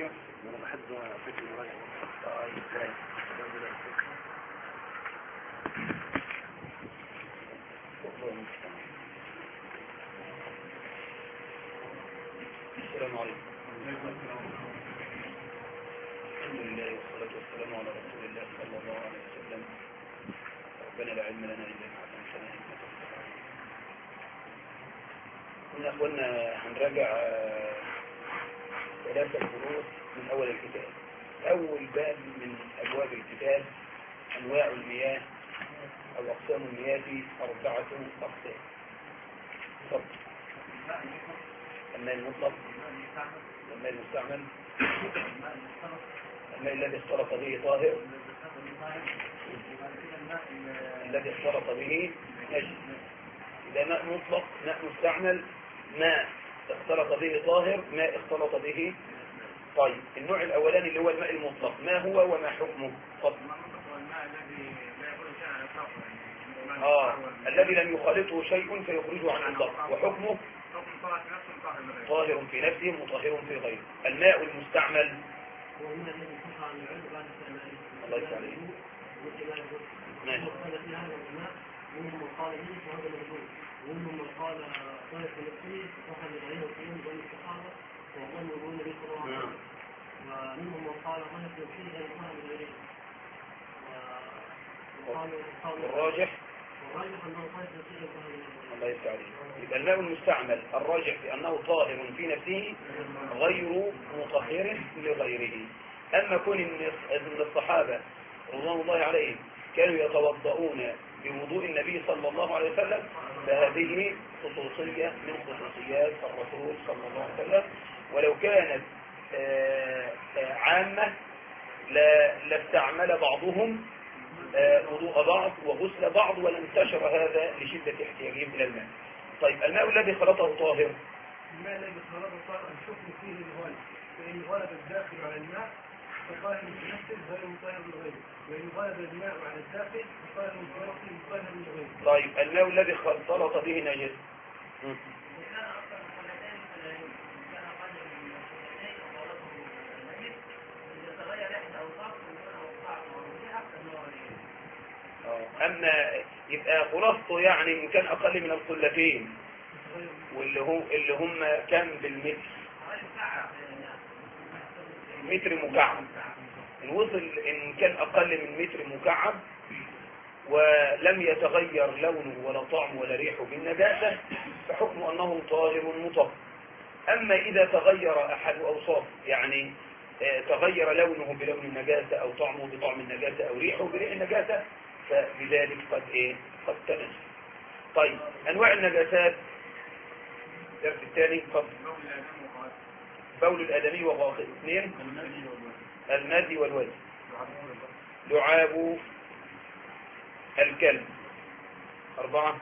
المراجع وانا بحب فكر المراجع. السلام عليكم. الحمد لله والصلاة والسلام على رسول الله صلى الله عليه وسلم. ربنا لا علم لنا إلا ما علمتنا إنك أنت العليم. كنا أخوانا هنراجع 3 فروض من أول الكتاب. أول باب من أبواب الكتاب أنواع المياه أو أقسام المياه 4 أقسام. تفضل. الماء المطلق، الماء المستعمل، الماء الذي اختلط به طاهر، الذي اختلط به نجس. إذا ماء مطلق، ماء مستعمل، ماء اختلط به طاهر، ماء اختلط به. طيب النوع الأولاني اللي هو الماء المطلق، ما هو وما حكمه؟ فضل. الذي لم يخالطه شيء فيخرجه عن المطلق، وحكمه طاهر في نفسه مطهر في غيره. الماء المستعمل الله يسعى عليه. ماشي. منهم من قال به وهذا مجنون، ومنهم من قال طاهر في نفسه وحد غيره في يوم بين الصحابه وظن يقولون به صلى الله عليه وسلم، ومنهم من قال طاهر في نفسه غير طاهر غيره. والراجح انه طاهر في نفسه غير طاهر غيره. الله يسعى عليه. يبقى الماء المستعمل الراجح في أنه طاهر في نفسه غير مطهر لغيره. أما كون أن الصحابة رضوان الله عليهم كانوا يتوضؤون بوضوء النبي صلى الله عليه وسلم فهذه خصوصية من خصوصيات الرسول صلى الله عليه وسلم، ولو كانت عامة لاستعمل بعضهم وضوء بعض وغسل بعض ولانتشر هذا لشدة احتياجهم إلى الماء. طيب الماء الذي خلطه طاهر، الماء الذي خلطه طاهر الحكم فيه الغالب، فإن غلب الداخل على الماء فطاهر في نفسه غير مطهر لغيره، وإن غلب الماء على الداخل فطاهر في نفسه مطهر لغيره. طيب الماء الذي اختلط به نجس، أما يبقى خلاصته يعني إن كان أقل من القلتين اللي هم كم بالمتر، متر مكعب، إن وصل إن كان أقل من متر مكعب ولم يتغير لونه ولا طعمه ولا ريحه بالنجاسة فحكمه أنه طاهر مطهر. أما إذا تغير أحد أوصافه، يعني تغير لونه بلون النجاسة أو طعمه بطعم النجاسة أو ريحه بريح النجاسة فبذلك قد تنجس. طيب أنواع النجاسات الدرس الثاني فضل. بول الآدمي وغائط. 2 المذي والوجه. لعاب الكلب. 4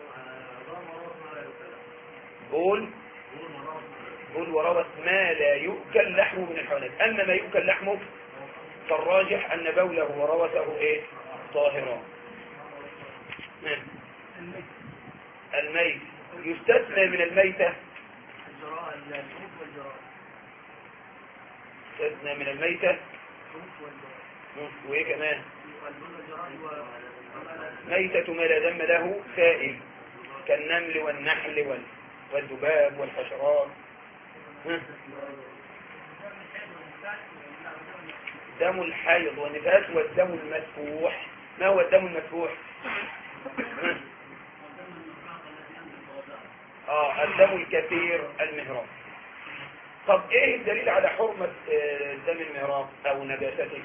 بول وروث ما لا يؤكل لحمه من الحيوانات. أما ما يؤكل لحمه فالراجح أن بوله وروثه طاهران. الميت يستثنى من الميتة، يستثنى من الميتة وإيه كمان ميتة ما لا دم له سائل كالنمل والنحل والذباب والحشرات. دم الحيض والنفاس والدم المسفوح. ما هو الدم المسفوح؟ الدم الكثير المهراق. طب ايه الدليل على حرمة دم المهراق او نجاسته؟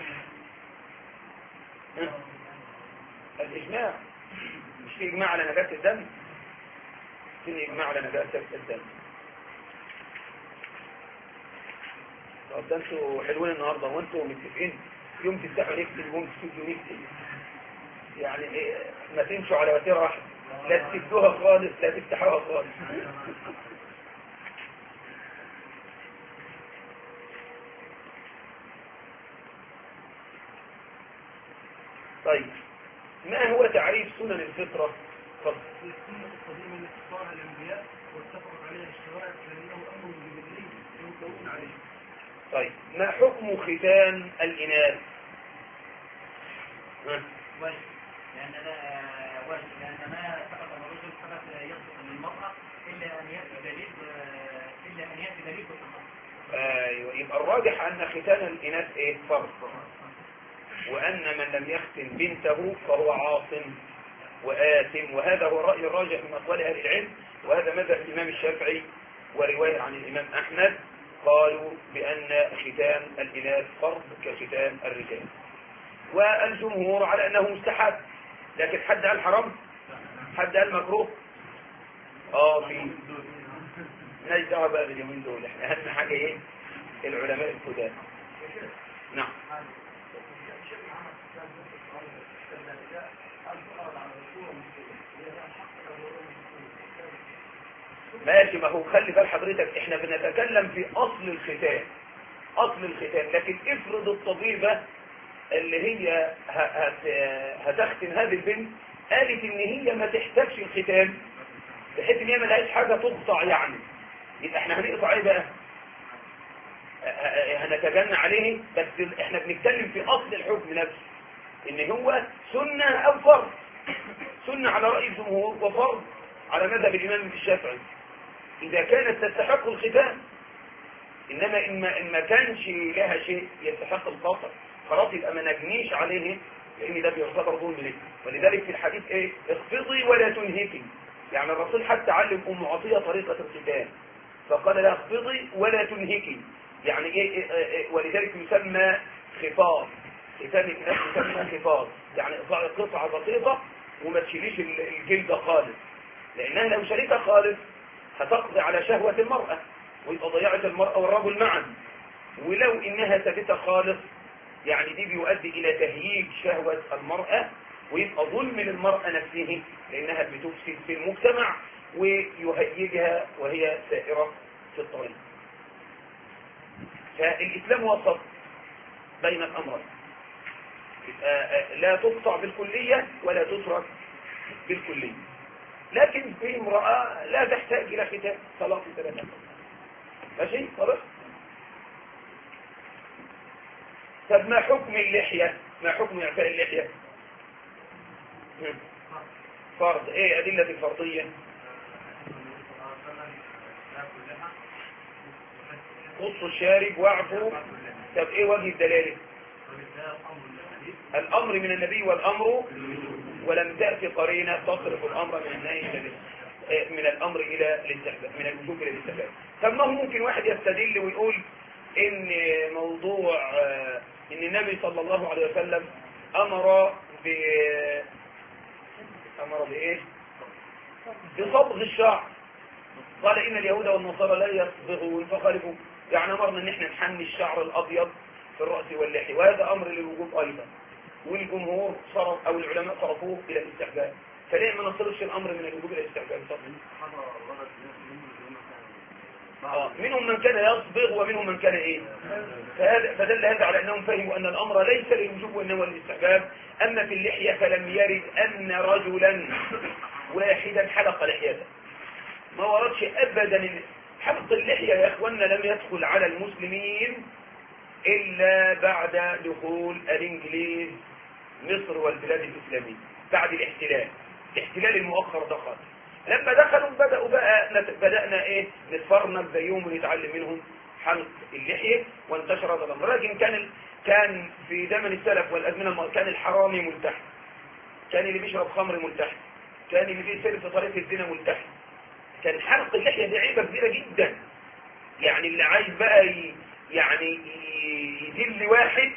الإجماع. مش في إجماع على نجاسة الدم؟ في إجماع على نجاسة الدم. طب ده انتوا حلوين النهاردة وانتوا متفقين يوم تفتحوا نكتب يوم تفتحوا نكتب، يعني ما تمشوا على وتيرة واحدة، لا تفتحوها خالص لا تفتحوها خالص. طيب ما هو تعريف سنن الفطرة؟ السنة القديمة التي اختارها الأنبياء واتفقت عليها الشرائع لأنه أمر جبلي ينكرون عليه. طيب ما حكم ختان الإناث؟ واجب لأن ما سقط الرجل فقط يسقط للمرأة إلا أن يأتي دليل بالتصرف. ايوه، يبقى الراجح ان ختان الاناث ايه؟ فرض، وان من لم يختن بنته فهو عاصم وآثم، وهذا هو الرأي الراجح من اقوال اهل العلم، وهذا مذهب الامام الشافعي ورواية عن الامام احمد قالوا بان ختان الاناث فرض كختان الرجال، والجمهور على انه مستحب. لكن حد قال حرام؟ حد قال مكروه؟ في ماليش دعوه بقى باليومين دول، احنا اهم حاجه ايه؟ العلماء القدامى. نعم. ماشي، ما هو خلي بال حضرتك، احنا بنتكلم في اصل الختان، اصل الختان. لكن افرض الطبيبه اللي هي هتختن هذه البنت قالت ان هي ما تحتاجش الختان بحيث ان هي ما لهاش حاجه تقطع، يعني يبقى احنا هنقطع ايه بقى؟ هنتجنى عليه. بس احنا بنتكلم في اصل الحكم نفسه، ان هو سنة او فرض. سنة على رأي الجمهور وفرض على مذهب الامام الشافعي اذا كانت تستحق الختان. انما ان ما كانش لها شيء يستحق القطع خلاص يبقى ما نجنيش عليه، لان ده بيعتبر ظلم ليه. ولذلك في الحديث ايه؟ اخفضي ولا تنهكي. يعني الرسول حتى علم ام عطية طريقة الختان فقال لا اخفضي ولا تنهكي، يعني ايه؟ ولذلك يسمى خفاض. ختان الناس يسمى خفاض، يعني اقطعي قطعة بسيطة وما تشيليش الجلد خالص، لانها لو شريتها خالص هتقضي على شهوة المرأة ويبقى ضيعت المرأة والرجل معا. ولو انها سابتها خالص يعني دي بيؤدي الى تهييج شهوة المرأة ويبقى ظلم للمرأة نفسه، لانها بتفسد في المجتمع ويهيجها وهي سائرة في الطريق. فالإسلام وسط بين الأمرين، لا تقطع بالكلية ولا تترك بالكلية. لكن في امرأة لا تحتاج إلى ختان طلاق 3 ماشي خلاص. طب ما حكم اللحية؟ ما حكم إعفاء اللحية؟ فرض. ايه أدلة الفرضية؟ قصوا الشارب واعفوا. طب ايه وجه الدلالة؟ الامر من النبي والامر ولم تأتي قرينة تصرف الامر من النهي من الامر الى الاستحباب، من الوجوب الى الاستحباب. طب ما هو ممكن واحد يستدل ويقول ان موضوع ان النبي صلى الله عليه وسلم امر بايه؟ بصبغ الشعر. قال ان اليهود والنصارى لا يصبغون فخالفوا، يعني امرنا ان احنا نحني الشعر الابيض في الراس واللحيه، وهذا امر للوجوب ايضا، والجمهور صرف او العلماء صرفوه الى الاستحباب. فليه ما نصرفش الامر من الوجوب الى الاستحباب؟ منهم من كان يصبغ ومنهم من كان ايه؟ فدل هذا على انهم فهموا ان الامر ليس للوجوب وانما للاستحباب. اما في اللحيه فلم يرد ان رجلا واحدا حلق لحيته، ما وردش ابدا. حلق اللحيه يا اخواننا لم يدخل على المسلمين الا بعد دخول الانجليز مصر والبلاد الاسلاميه، بعد الاحتلال المؤخر دخل. لما دخلوا بدأنا ايه؟ نتفرنج زيهم ونتعلم منهم حلق اللحيه وانتشر هذا الامر. لكن كان في زمن السلف والازمنه كان الحرامي ملتحي، كان اللي بيشرب خمر ملتحي، كان اللي بيسير في طريق الزنا ملتحي. كان حلق اللحيه دي عيبه كبيره جدا. يعني اللي عايز بقى يعني يذل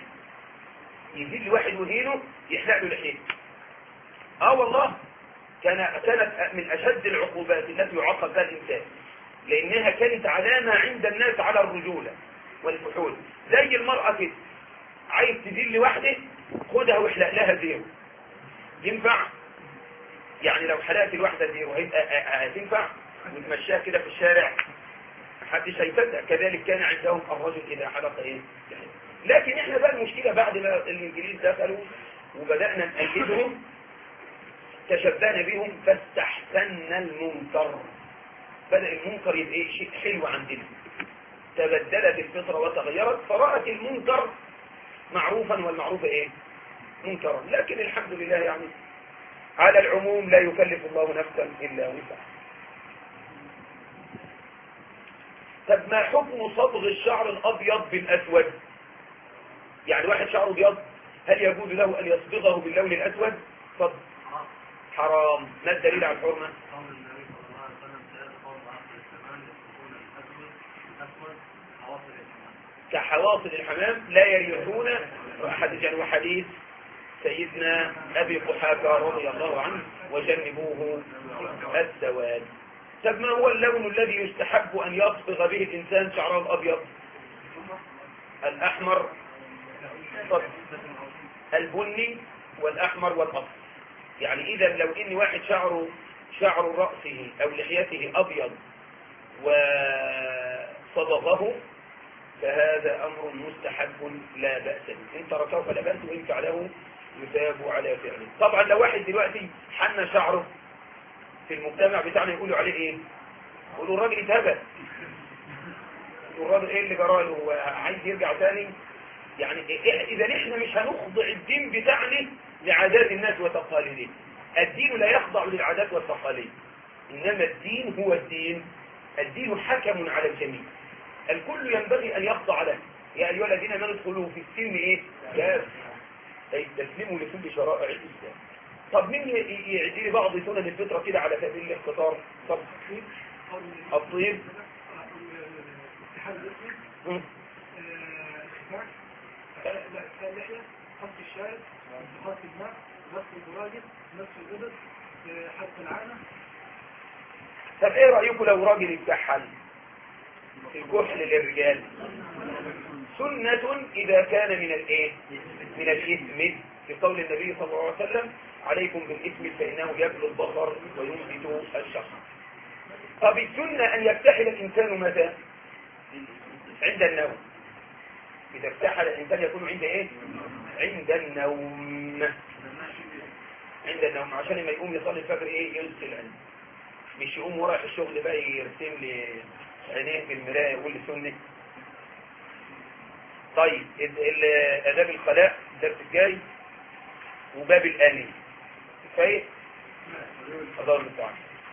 واحد وهينه يحلق له لحيته. والله كانت من اشد العقوبات التي يعاقب بها الانسان، لانها كانت علامه عند الناس على الرجوله والفحول. زي المراه كده، عايز تذل واحده خدها واحلق لها زيرو. ينفع؟ يعني لو حلقت الواحده زيرو هتنفع وتمشيها كده في الشارع؟ محدش هيصدق. كذلك كان عندهم الرجل اذا حلق ايه. لكن احنا بقى المشكله بعد ما الانجليز دخلوا وبدانا نقلدهم تشبهنا بهم فاستحسنا المنكر. بدأ المنكر يبقى شيء حلو عندنا، تبدلت الفطرة وتغيرت، فرأت المنكر معروفا والمعروف ايه منكرا. لكن الحمد لله يعني على العموم لا يكلف الله نفسا إلا وسعها. طب ما حكم صبغ الشعر الأبيض بالأسود؟ يعني واحد شعره أبيض، هل يجوز له أن يصبغه باللون الأسود؟ طب حرام. ما الدليل على الحرمة؟ قول النبي صلى الله عليه وسلم ثلاث قوم آخر الزمان يصبغون الأسود حواصل الحمام. كحواصل الحمام لا يريحون. وحديث سيدنا أبي قحافة رضي الله عنه وجنبوه السواد. طب ما هو اللون الذي يستحب أن يصبغ به الإنسان شعره الأبيض؟ الأحمر، طب البني والأحمر والأصفر. يعني إذا لو إن واحد شعر رأسه أو لحيته أبيض وصبغه فهذا أمر مستحب لا بأس به، إن تركه فلا بأس وإن فعله يثاب على فعله. طبعا لو واحد دلوقتي حنى شعره في المجتمع بتاعنا يقولوا عليه إيه؟ يقولوا الراجل اتهبل، الراجل إيه اللي جراله عايز يرجع تاني. يعني إذا إحنا مش هنخضع الدين بتاعنا لعادات الناس وتقاليدهم. الدين لا يخضع للعادات والتقاليد، إنما الدين هو الدين. الدين حكم على الجميع، الكل ينبغي أن يخضع له. يا أيها الذين آمنوا ادخلوا في السلم إيه؟ كافة، أي تسلموا لكل شرائع الإسلام. طب مين يعدي بعض سنن الفطرة كده على سبيل الاختصار؟ طب الطيب، اللحية، خط الشارب، خط الماء، غسل البراجل، نفس الإبط، حرق العانة. طب ايه رأيكم لو راجل يتكحل؟ الكحل للرجال سنة إذا كان من الايه؟ من الإثم، في قول النبي صلى الله عليه وسلم عليكم بالإثم فإنه يبلغ البصر وينبت الشخص. طب السنة أن يكتحل الإنسان متى؟ عند النوم. إذا اكتحل الإنسان يكون عند إيه؟ عند النوم. عند النوم عشان ما يقوم يصلي الفجر إيه؟ يغسل عينه، مش يقوم ورايح الشغل بقى يرسم لي عينيه في المراية يقول لي سنة. طيب آداب الخلاء الدرس الجاي، وباب الآنية كفاية؟ أدار المتعامل.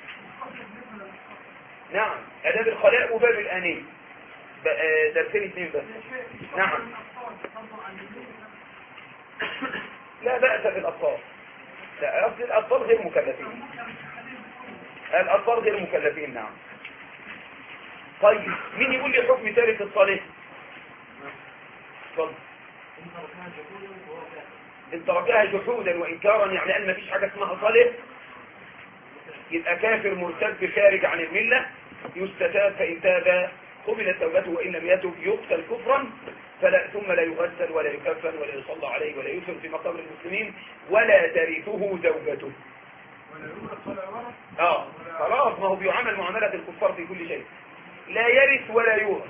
نعم، آداب الخلاء وباب الآنية درسين اثنين بس. نعم، لا بأس في الأطفال. لا، أصل الأطفال غير مكلفين. الأطفال غير مكلفين. نعم. طيب مين يقول لي حكم تارك الصلاة؟ اتفضل. إن تركها جحودا وإنكارا، يعني أن ما فيش حاجة اسمها صلاة، يبقى كافر مرتد خارج عن الملة، يستتاب، فإن تاب قبلت توبته وإن لم يتب يقتل كفرا، ثم لا يغسل ولا يكفن ولا يصلى عليه ولا يدفن في مقابر المسلمين ولا ترثه زوجته. خلاص، ما هو بيعامل معاملة الكفار في كل شيء، لا يرث ولا يورث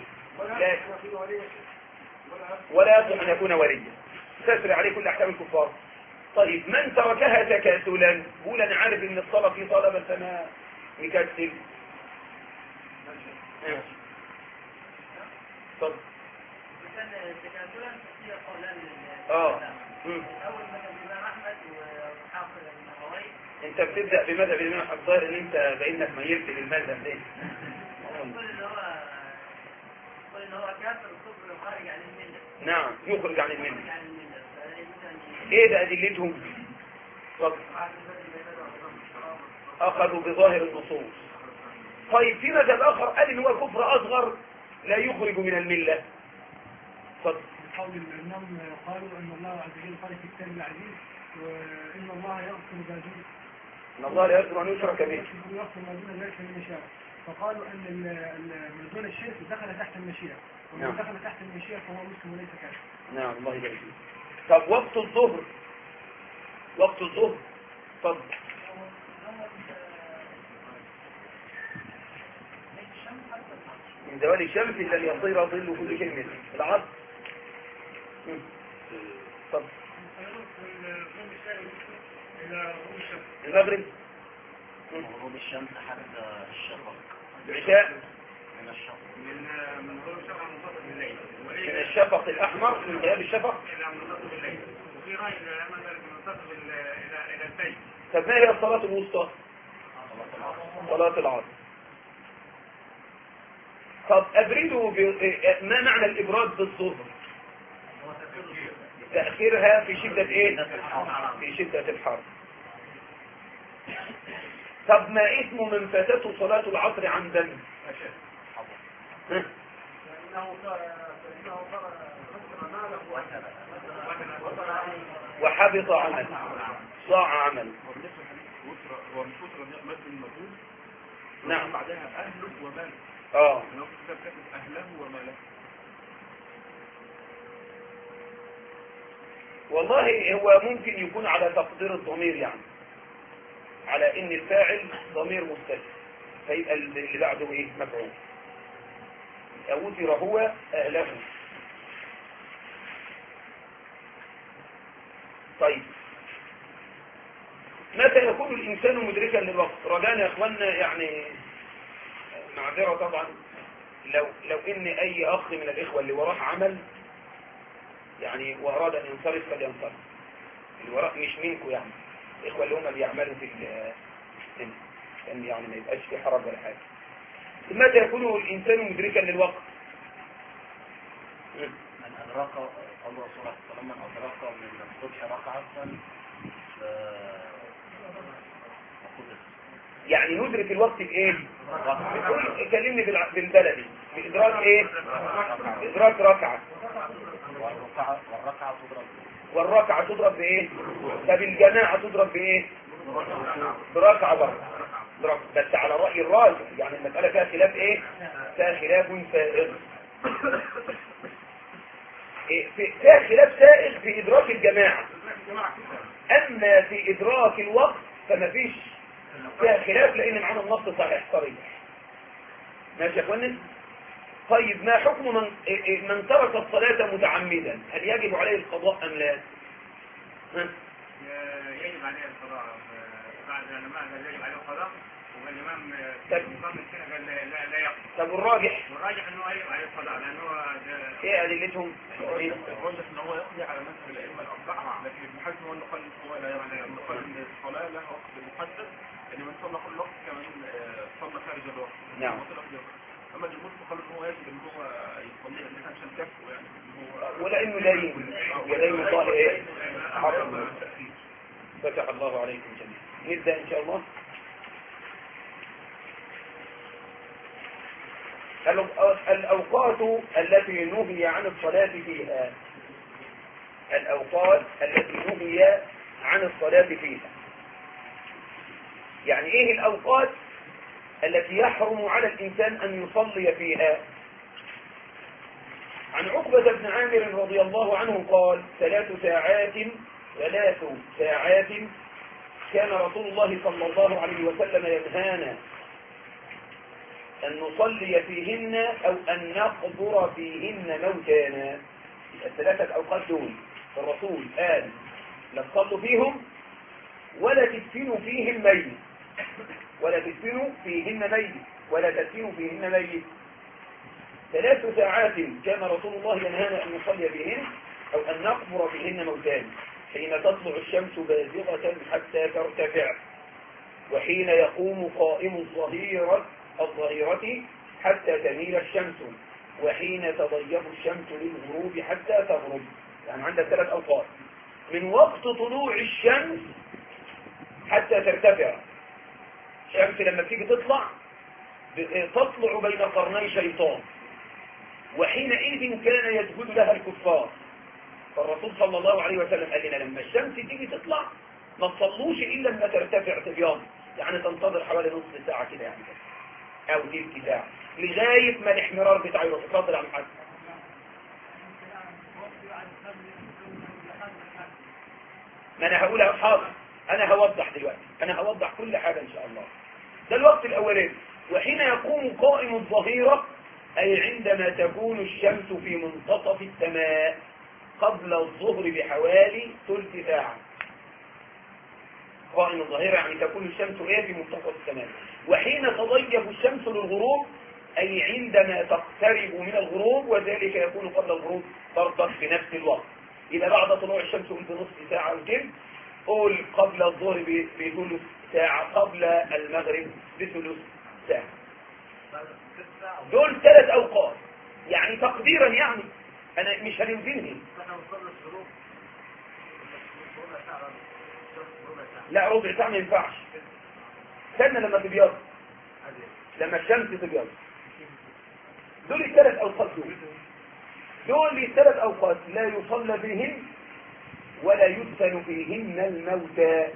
ولا يصح أن يكون وليا، تسري عليه كل أحكام الكفار. طيب من تركها تكاسلا، قول أنا عارف إن الصلاة في صلاة بس أنا مكسل. طب انت بتبدأ بمذهب الإمام الظاهر ان انت بانك ميلت للمذهب ليه؟ كل هو كافر كفر خارج عن الملة. نعم، يخرج عن الملة. ايه ده ادلتهم؟ طب اخذوا بظاهر النصوص. طيب في مذهب اخر قال ان هو كفر اصغر لا يخرج من الملة. طب قول الإمام قالوا أن الله عز وجل قال في الكتاب العزيز وإن الله يغفر ما دون، ان الله لا يغفر ان يشرك به، يغفر ما دون ذلك من يشاء. فقالوا أن من دون الشرك دخل تحت المشيئة، ومن دخل تحت المشيئة فهو مسلم وليس كافر. نعم، الله يبارك فيك. طب وقت الظهر، وقت الظهر طب من زوال الشمس الذي يصير ظل كل شيء منه العصر. طب المغرب، غروب الشمس حتى الشفق. العشاء من غروب الشفق منتصف الليل من الشفق الأحمر، من غياب الشفق إلى منتصف الليل، وفي رأي العلماء ذلك من منتصف إلى الفجر. طب ما هي الصلاة الوسطى؟ صلاة العصر. طب أبردوا ما معنى الإبراد بالظهر؟ تأخيرها في شدة إيه؟ في شدة الحر. طب ما اسم من فاتته صلاة العصر عمدا؟ وحبط عمل، ضاع عمل. هو مش وتر مد المجهول. نعم. بعدها أهله وماله. لو كتاب كاتب أهله وماله. والله هو ممكن يكون على تقدير الضمير، يعني على ان الفاعل ضمير مستتر، فيبقى اللي بعده ايه؟ مفعول. وتر هو اهله. طيب متى يكون الانسان مدركا للوقت؟ رجانا يا اخوانا، يعني معذره طبعا، لو ان اي اخ من الاخوه اللي وراه عمل يعني واراد ان ينصرف فلينصرف، اللي وراه مش منكم، يعني الاخوه اللي هم بيعملوا في ان يعني ما يبقاش في حرج ولا حاجه. متى يكون الانسان مدركا للوقت؟ من أدرك قول رسول الله صلى الله عليه وسلم: من أدرك من الصبح ركعة يعني ندرك الوقت بايه؟ بتقول كلمني بالبلدي، بادراك ايه؟ ادراك ركعه. والركعه تضرب بايه؟ طب الجماعه تضرب بايه؟ بركعه برضه، بس على راي الراجح، يعني المساله فيها خلاف ايه؟ فيها خلاف سائغ. فيها خلاف سائغ في ادراك الجماعه، اما في ادراك الوقت فما فيش فيها خلاف، لان معانا النص صحيح صريح. ماشي يا اخوانا؟ طيب ما حكم من ترك الصلاة متعمدا؟ هل يجب عليه القضاء ام لا؟ يجب عليه القضاء. بعض العلماء قال يجب عليه القضاء، والامام النظام السنة قال لا يقضي. طب والراجح انه يجب عليه القضاء، لانه ايه ادلتهم؟ الراجح ان هو يقضي على مذهب الائمه الاربعه، لكن ابن حزم هو اللي قال هو لا يقضي، قال ان الصلاه لها وقت محدد، ان من صلى كل وقت كمان صلى خارج الوقت. نعم. اما الجمهور قالوا ان هو يجب ان هو يصلي ان احنا عشان كفه، يعني هو ولا انه دايم ودايم الله ايه؟ حرم. فتح الله عليكم جميعا. نبدا ان شاء الله. الأوقات التي نهي عن الصلاة فيها. الأوقات التي نهي عن الصلاة فيها، يعني إيه الأوقات التي يحرم على الإنسان أن يصلي فيها؟ عن عقبة بن عامر رضي الله عنه قال: 3 ساعات كان رسول الله صلى الله عليه وسلم ينهانا أن نصلي فيهن أو أن نقبر فيهن موتانا. ال3 أوقات دول الرسول قال لا تصلوا فيهم ولا تدفنوا فيهم ميت، ولا تدفنوا فيهن ميت، ولا تدفنوا فيهن ميت. 3 ساعات كان رسول الله ينهانا أن نصلي فيهن أو أن نقبر فيهن موتانا: حين تطلع الشمس بازغة حتى ترتفع، وحين يقوم قائم الظهيرة حتى تميل الشمس، وحين تضيف الشمس للغروب حتى تغرب. يعني عندك 3 أوقات: من وقت طلوع الشمس حتى ترتفع. الشمس لما تيجي تطلع بين قرني شيطان، وحينئذ كان يسجد لها الكفار. فالرسول صلى الله عليه وسلم قال لنا لما الشمس تيجي تطلع ما تصلوش إلا لما ترتفع تبيض، يعني تنتظر حوالي نص ساعة كده يعني أو تلت ساعة لغاية ما الاحمرار بتاعه يروح. اتفضل يا محمد. ما أنا هقولها حاضر، أنا هوضح دلوقتي، أنا هوضح كل حاجة إن شاء الله. ده الوقت الأولاني: وحين يقوم قائم الظهيرة، أي عندما تكون الشمس في منتصف السماء قبل الظهر بحوالي ثلث ساعة. قائم الظهيرة يعني تكون الشمس في منتصف السماء. وحين تضيف الشمس للغروب أي عندما تقترب من الغروب، وذلك يكون قبل الغروب برضك في نفس الوقت. إذا بعد طلوع الشمس قول بنصف ساعة أو كده، قول قبل الظهر بثلث ساعة، قبل المغرب بثلث ساعة. دول 3 أوقات يعني تقديرا، يعني أنا مش هنوزنهم. لا ربع ساعة ما ينفعش، استنى لما تبيض، لما الشمس تبيض. دول 3 أوقات، دول 3 أوقات لا يصلى فيهن ولا يدفن فيهن الموتى.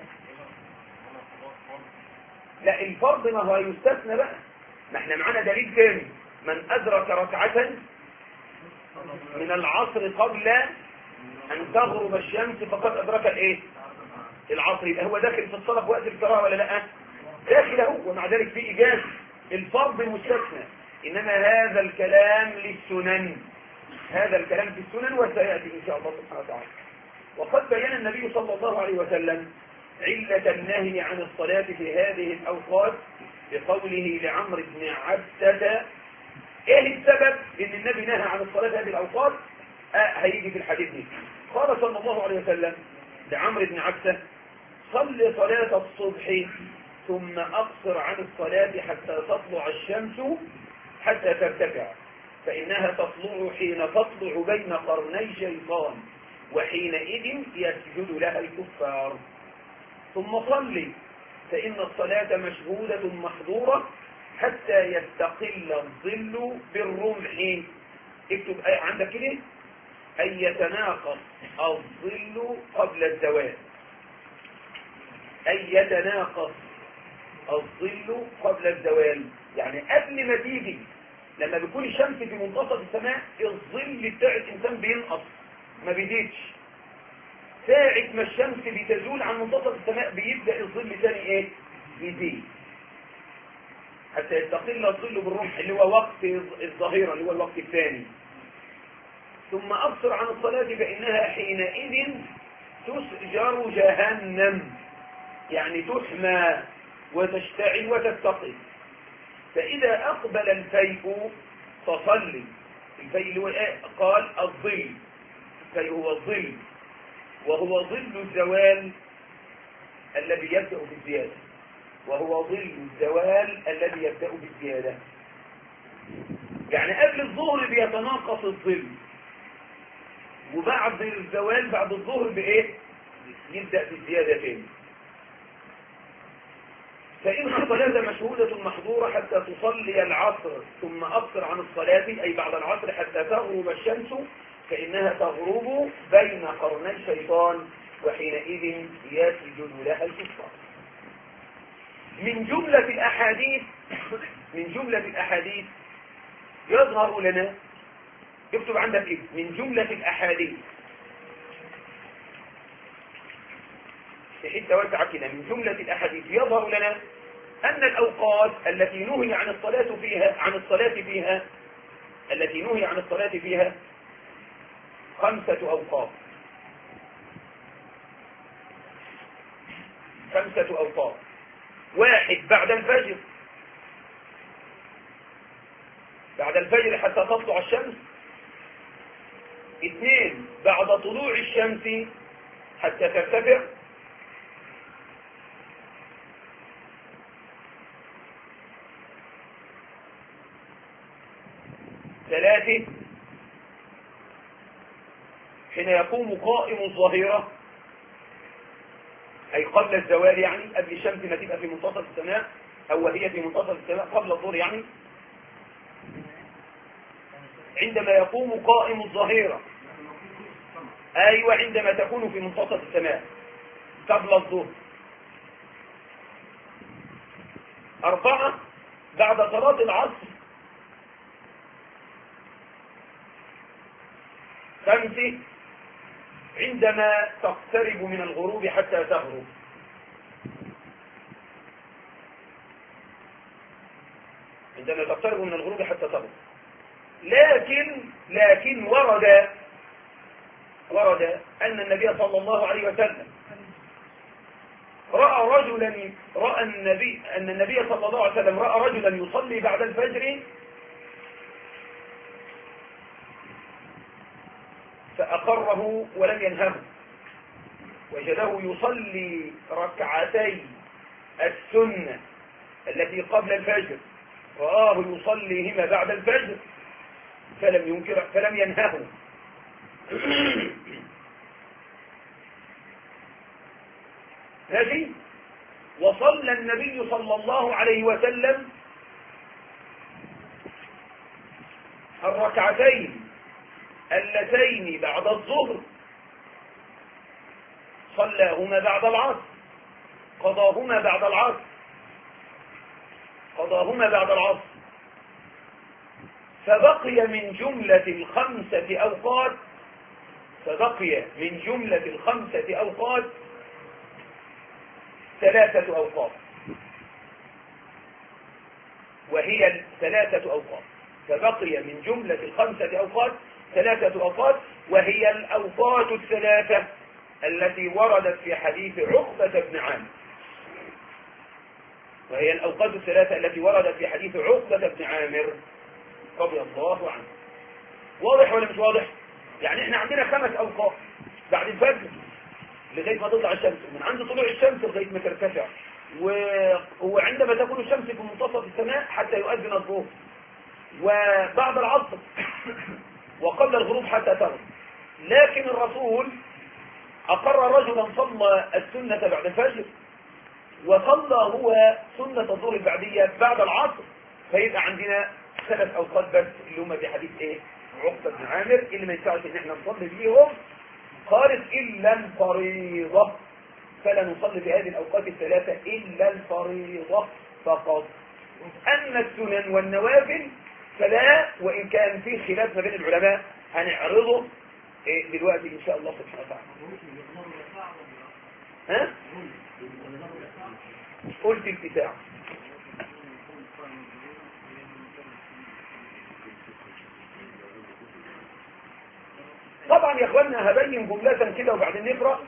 لا الفرض ما هو يستثنى بقى، ما احنا معانا دليل تاني، من أدرك ركعة من العصر قبل أن تغرب الشمس فقد أدرك الايه؟ العصر. يبقى هو داخل في الصلاة في وقت الكراهة ولا لا؟ داخل اهو، ومع ذلك في إجازة. الفرض مستثنى، إنما هذا الكلام للسنن، هذا الكلام في السنن وسيأتي إن شاء الله سبحانه وتعالى. وقد بين النبي صلى الله عليه وسلم علة النهي عن الصلاة في هذه الأوقات بقوله لعمرو بن عبسة. ايه السبب ان النبي نهى عن الصلاة في هذه الأوقات؟ هيجي في الحديث دي. قال صلى الله عليه وسلم لعمرو بن عبسة: صل صلاة الصبح ثم أقصر عن الصلاة حتى تطلع الشمس حتى ترتفع، فإنها تطلع حين تطلع بين قرني شيطان، وحينئذ يسجد لها الكفار. ثم صل فإن الصلاة مشهودة محظورة حتى يستقل الظل بالرمح. اكتب عندك كده: أن يتناقص الظل قبل الزوال، أن يتناقص الظل قبل الزوال، يعني قبل ما تيجي، لما بيكون الشمس في منتصف السماء الظل بتاع الإنسان بينقص ما بيزيدش. ساعة ما الشمس بتزول عن منتصف السماء بيبدأ الظل تاني ايه؟ يزيد حتى يستقل الظل بالرمح، اللي هو وقت الظهيرة، اللي هو الوقت الثاني. ثم أبصر عن الصلاة فإنها حينئذ تسجر جهنم، يعني تحمى وتشتعل وتتقي. فإذا أقبل الفيء فصلي. الفيء اللي هو قال الظل، الفيء هو الظل، وهو ظل الزوال الذي يبدأ بالزيادة، وهو ظل الزوال الذي يبدأ بالزيادة. يعني قبل الظهر بيتناقص الظل، وبعد الزوال بعد الظهر بإيه؟ يبدأ بالزيادة تاني. فإن الصلاة مشهودة محظورة حتى تصلي العصر ثم أقصر عن الصلاة، أي بعد العصر حتى تغرب الشمس، فإنها تغرب بين قرني الشيطان، وحينئذ يسجد لها الكفار. من جملة الأحاديث يظهر لنا، اكتب عندك ايه؟ من جملة الأحاديث في حتة واسعة كده، من جملة الأحاديث يظهر لنا أن الأوقات التي نهي عن الصلاة فيها 5 أوقات. 5 أوقات: 1 بعد الفجر، حتى تطلع الشمس. 2 بعد طلوع الشمس حتى ترتفع. 3 حين يقوم قائم الظهيرة، أي قبل الزوال، يعني قبل الشمس ما تبقى في منتصف السماء، أو وهي في منتصف السماء قبل الظهر، يعني عندما يقوم قائم الظهيرة، أيوة عندما تكون في منتصف السماء قبل الظهر. 4 بعد صلاة العصر. 5 عندما تقترب من الغروب حتى تغرب. عندما تقترب من الغروب حتى تغرب. لكن ورد أن النبي صلى الله عليه وسلم أن النبي صلى الله عليه وسلم رأى رجلا يصلي بعد الفجر فأقره ولم ينهه، وجده يصلي ركعتي السنة التي قبل الفجر، رآه يصليهما بعد الفجر فلم ينهه. هذه. وصلى النبي صلى الله عليه وسلم الركعتين اللتين بعد الظهر صلاهما بعد العصر، قضاهما بعد العصر، فبقي من جملة الخمسة أوقات 3 أوقات، وهي 3 أوقات. فبقي من جملة الخمسة أوقات 3 أوقات، وهي الأوقات الثلاثة التي وردت في حديث عقبة بن عامر. رضي الله عنه. واضح ولا مش واضح؟ يعني احنا عندنا 5 أوقات بعد الفجر لغاية ما تطلع الشمس، من عند طلوع الشمس لغاية ما ترتفع، وعندما تكون الشمس في منتصف السماء حتى يؤذن الظهر، وبعد العصر، وقبل الغروب حتى تغرب. لكن الرسول أقر رجلا صلى السنة بعد الفجر، وصلى هو سنة الظهر البعدية بعد العصر، فيبقى عندنا 3 أوقات بس اللي هم في حديث عقبة بن عامر، اللي ما ينفعش ان احنا نصلي فيهم خالص إلا الفريضة. فلا نصلي في هذه الأوقات الثلاثة إلا الفريضة فقط. أما السنن والنوافل فلا، وإن كان في خلاف ما بين العلماء هنعرضه دلوقتي إن شاء الله سبحانه وتعالى. ها؟ قلت الكتاب. طبعا يا اخوانا هبين جملة كده وبعدين نقرأ.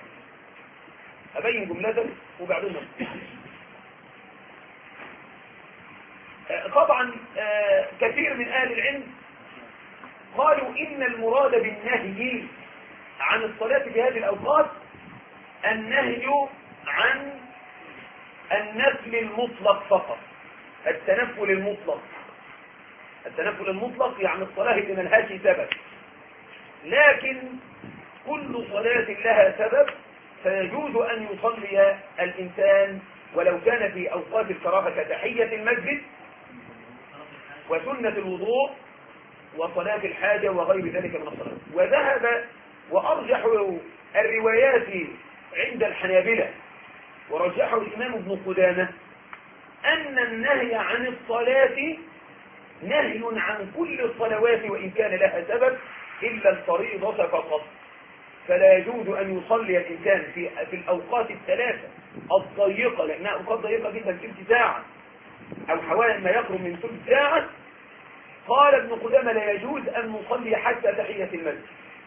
طبعا كثير من أهل العلم قالوا إن المراد بالنهي عن الصلاة في هذه الأوقات النهي عن النفل المطلق فقط، التنفل المطلق يعني الصلاة اللي ملهاش سبب. لكن كل صلاة لها سبب، فيجوز أن يصلي الإنسان ولو كان في أوقات الكراهة كتحية المسجد وسنة الوضوء وصلاة الحاجة وغير ذلك من الصلاة. وذهب وأرجح الروايات عند الحنابلة ورجحه الإمام ابن قدامة أن النهي عن الصلاة نهي عن كل الصلوات وإن كان لها سبب إلا الفريضة فقط. فلا يجوز أن يصلي الإنسان في الأوقات الثلاثة الضيقة، لأنها أوقات ضيقة جدا، ثلث ساعة أو حوالي ما يقرب من ثلث ساعة. قال ابن قدامة لا يجوز أن نصلي حتى تحية المسجد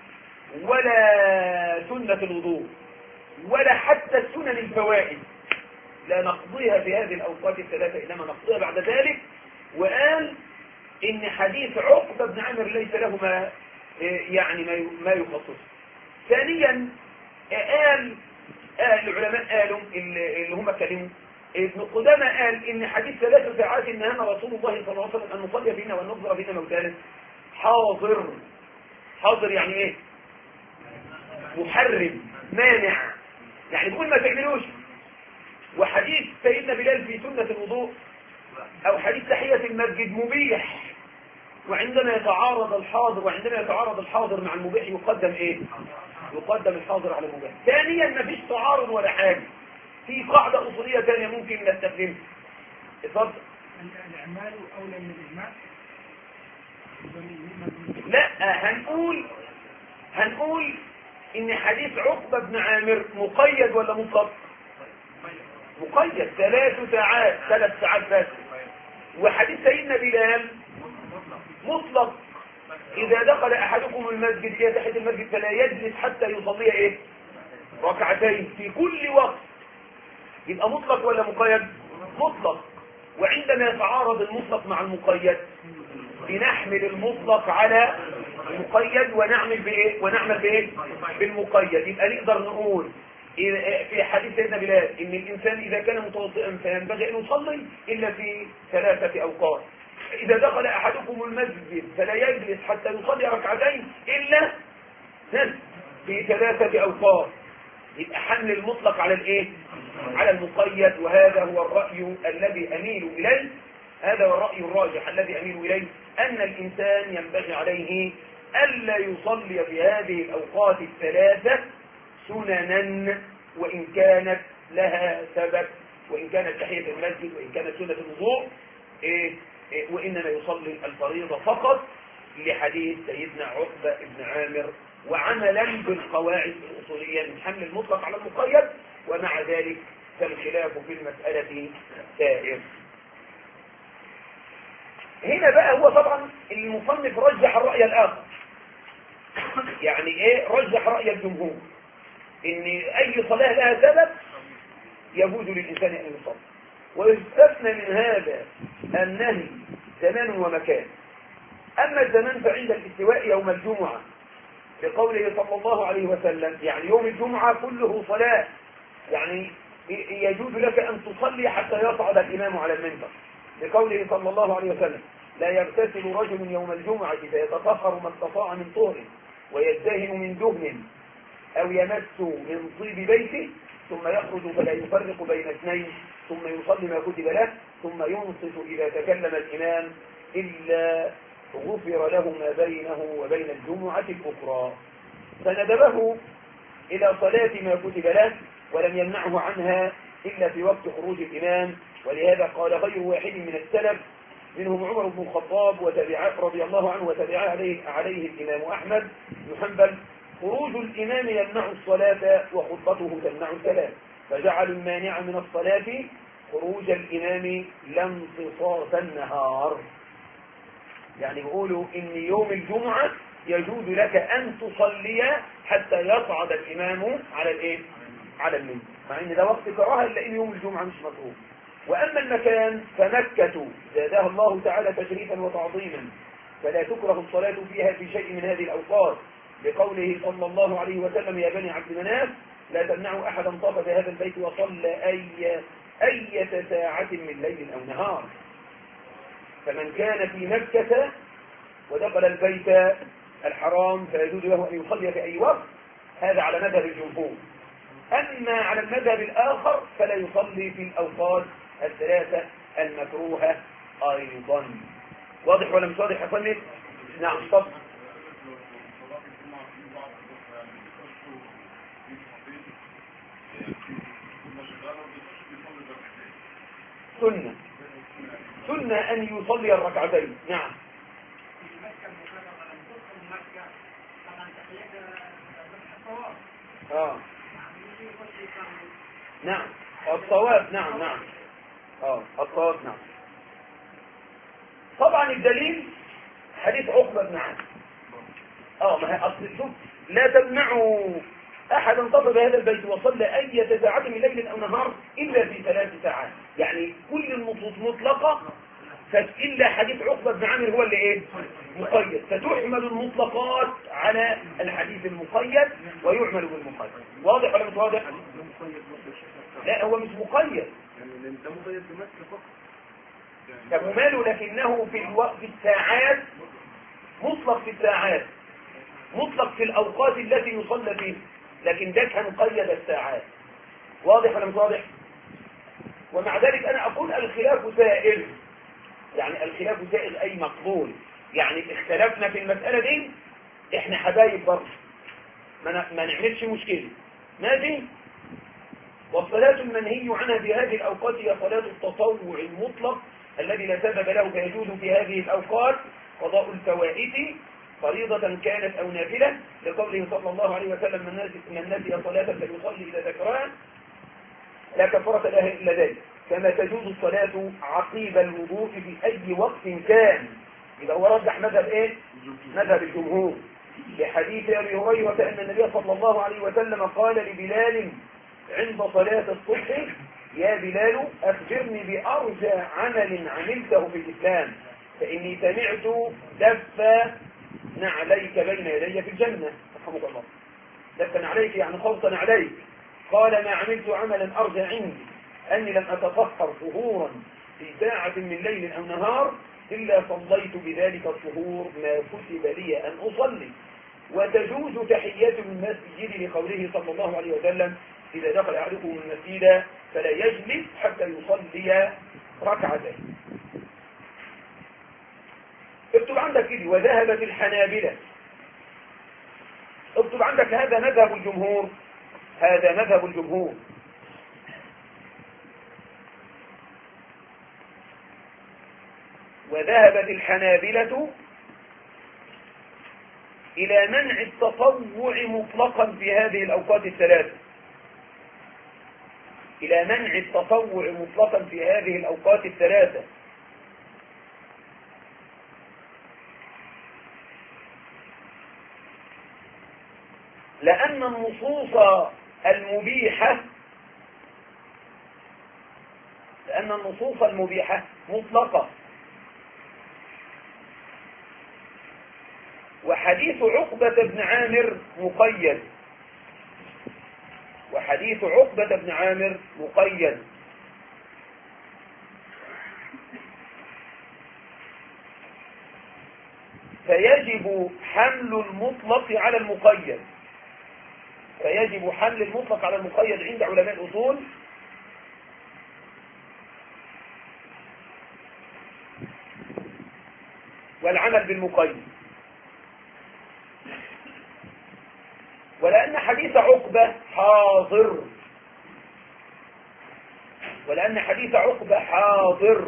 ولا سنة الوضوء ولا حتى السنن الفوائد، لا نقضيها في هذه الأوقات الثلاثة، إنما نقضيها بعد ذلك. وقال إن حديث عقبة بن عامر ليس له ما يخصص. ثانيا قال العلماء قالوا اللي هم كلموا، ابن قدامة قال إن حديث 3 ساعات نهانا رسول الله صلى الله عليه وسلم أن نصلي فينا وأن نقضي فينا موتانا حاضر يعني إيه؟ محرم مانع، يعني بيقول ما تعملوش. وحديث سيدنا بلال في سنة الوضوء أو حديث تحية المسجد مبيح، وعندما يتعارض الحاضر مع المبيح يقدم إيه؟ يقدم الحاضر على المبيح. ثانيا ما فيش تعارض ولا حاجة، في قاعدة أصولية ثانية ممكن نستخدمها. اتفضل. الإعمال أولى من الإجماع؟ لا، هنقول إن حديث عقبة بن عامر مقيد ولا مطلق؟ مقيد 3 ساعات بس. وحديث سيدنا بلال مطلق، إذا دخل أحدكم المسجد إلى تحت المسجد فلا يجلس حتى يصلي إيه؟ ركعتين في كل وقت. يبقى مطلق ولا مقيد؟ مطلق. وعندما يتعارض المطلق مع المقيد بنحمل المطلق على المقيد ونعمل بايه بالمقيد. يبقى نقدر نقول في حديث سيدنا بلال ان الانسان اذا كان متوضئا فينبغي ان يصلي الا في 3 اوقات. اذا دخل احدكم المسجد فلا يجلس حتى يصلي ركعتين الا في 3 اوقات. يبقى حمل المطلق على الايه على المقيد. وهذا هو الرأي الذي اميل اليه، هذا هو الرأي الراجح الذي اميل اليه، ان الانسان ينبغي عليه الا يصلي في هذه الاوقات 3 سننا وان كانت لها سبب، وان كانت تحية المسجد، وان كانت سنة الوضوء، وانما يصلي الفريضة فقط لحديث سيدنا عقبة بن عامر، وعملا بالقواعد الأصولية من حمل المطلق على المقيد. ومع ذلك فالخلاف في المسألة سائر. هنا بقى هو طبعا المصنف رجح الرأي الآخر، يعني ايه رجح رأي الجمهور ان اي صلاة لها سبب يجوز للإنسان ان يصلي، ويستثنى من هذا النهي زمان ومكان. اما الزمان فعند الاستواء يوم الجمعة بقوله صلى الله عليه وسلم، يعني يوم الجمعة كله صلاة، يعني يجوز لك أن تصلي حتى يصعد الإمام على المنبر، بقوله صلى الله عليه وسلم لا يغتسل رجل يوم الجمعة فيتطهر ما استطاع من طهر ويدهن من دهن أو يمس من طيب بيته ثم يخرج فلا يفرق بين اثنين ثم يصلي ما كتب له ثم ينصت إذا تكلم الإمام إلا غفر له ما بينه وبين الجمعة الأخرى. فندبه إلى صلاة ما كتب له ولم يمنعه عنها إلا في وقت خروج الإمام. ولهذا قال غير واحد من السلف منهم عمر بن الخطاب وتبعه رضي الله عنه وتبعه عليه الإمام أحمد بن حنبل خروج الإمام يمنع الصلاة وخطبته تمنع الكلام، فجعلوا المانع من الصلاة خروج الإمام لا انتصاف النهار. يعني يقولوا إن يوم الجمعة يجوز لك أن تصلي حتى يصعد الإمام على الإيه؟ على المنبر، مع إن ده وقت كراهة إلا إن يوم الجمعة مش مكروه. وأما المكان فمكة زادها الله تعالى تشريفا وتعظيما، فلا تكره الصلاة فيها في شيء من هذه الأوقات، بقوله صلى الله عليه وسلم يا بني عبد مناف لا تمنعوا أحدا طاف بهذا البيت وصلى أي ساعة من ليل أو نهار. فمن كان في مكة ودخل البيت الحرام فيجوز له أن يصلي في أي وقت، هذا على مذهب الجمهور. أما على المذهب الآخر فلا يصلي في الأوقات 3 المكروهة أيضا. واضح ولا مش واضح يا فندم؟ نعم طب سنة أن يصلي الركعتين. نعم نعم الطواف نعم الطواف نعم. طبعا الدليل حديث عقبة بن عامر ما هي أصل شوف لا تمنعوا أحدا طاف بهذا البيت وصلى أي ساعة من ليل أو نهار إلا في 3 ساعات، يعني كل النصوص مطلقة إلا حديث عقبة بن عامر هو اللي إيه؟ مقيد، فتحمل المطلقات على الحديث المقيد ويعمل بالمقيد. واضح ولا مش واضح؟ لا هو مش مقيد، ده مقيد بمكة فقط. طب ماله؟ لكنه في الوقت الساعات مطلق، في الساعات مطلق في الأوقات التي يصلى فيها، لكن ده كان قيد الساعات. واضح ولا مش واضح؟ ومع ذلك أنا أقول الخلاف سائل، يعني الخلاف سائل أي مقبول، يعني اختلفنا في المسألة دي احنا حبايب برضه ما نعملش مشكلة ماشي. والصلاة المنهي عنها في هذه الأوقات هي صلاة التطوع المطلق الذي لا سبب له، فيجوز في هذه الأوقات قضاء الفوائد فريضة كانت أو نافلة، لقوله صلى الله عليه وسلم من نسي صلاة فليصلي إذا ذكرها لا كفارة لها إلا ذلك. كما تجوز الصلاة عقيب الوضوء في أي وقت كان. إذا هو رجح مذهب إيه؟ مذهب الجمهور، لحديث أبي هريرة أن النبي صلى الله عليه وسلم قال لبلال عند صلاة الصبح يا بلال أخبرني بأرجى عمل عملته في الإسلام، فإني سمعت دف نعليك بين يدي في الجنة رحمك الله. لبس نعليك يعني خوفا عليك. قال ما عملت عملا أرجى عندي أني لم أتطهر طهورا في ساعة من ليل أو نهار إلا صليت بذلك الطهور ما كتب لي أن أصلي. وتجوز تحية المسجد لقوله صلى الله عليه وسلم إذا دخل أحدكم المسجد فلا يجلس حتى يصلي ركعتين. اكتب عندك كده وذهبت الحنابلة. اكتب عندك هذا مذهب الجمهور. هذا مذهب الجمهور. وذهبت الحنابلة إلى منع التطوع مطلقا في هذه الأوقات الثلاثة. إلى منع التطوع مطلقا في هذه الأوقات الثلاثة. لأن النصوص المبيحة مطلقة. وحديث عقبة بن عامر مقيد. وحديث عقبة بن عامر مقيد. فيجب حمل المطلق على المقيد. فيجب حمل المطلق على المقيد عند علماء الأصول. والعمل بالمقيد. ولأن حديث عقبة حاضر. ولأن حديث عقبة حاضر.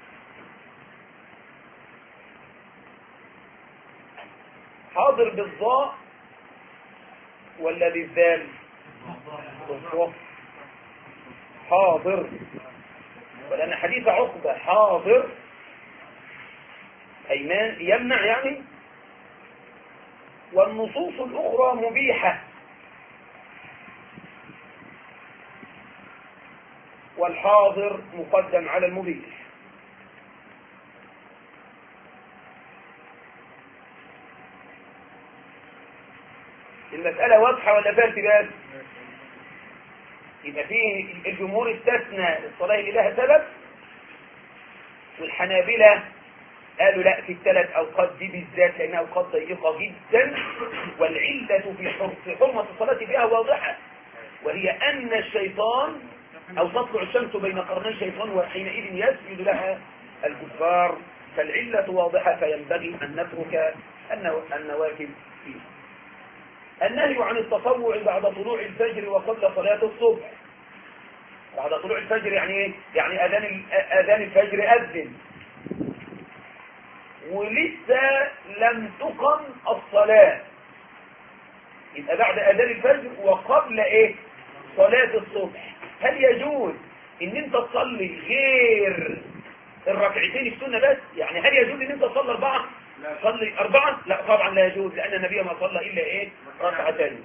حاضر بالضاء ولا بالذال؟ بالضاء. حاضر. ولأن حديث عقبة حاضر أي ما يمنع يعني. والنصوص الأخرى مبيحة. والحاضر مقدم على المبيح. المسألة واضحة ولا فيها التباس؟ يبقى فيه الجمهور استثنى الصلاة اللي لها سبب. والحنابلة قالوا لا في الثلاث أوقات دي بالذات لأنها أوقات ضيقة جدا. والعلة في حرمة الصلاة بها واضحة. وهي أن الشيطان أو تطلع الشمس بين قرني الشيطان وحينئذ يسجد لها الكفار. فالعلة واضحة فينبغي أن نترك النوافل فيه. النهي عن التطوع بعد طلوع الفجر وقبل صلاة الصبح. بعد طلوع الفجر يعني ايه؟ يعني أذان الفجر أذن ولسه لم تقم الصلاة. يبقى بعد أذان الفجر وقبل ايه؟ صلاة الصبح. هل يجوز ان انت تصلي غير الركعتين السنة بس؟ يعني هل يجوز ان انت تصلي 4؟ صلي 4؟ لا طبعا لا يجوز. لأن النبي ما صلى إلا ايه؟ ركعتين.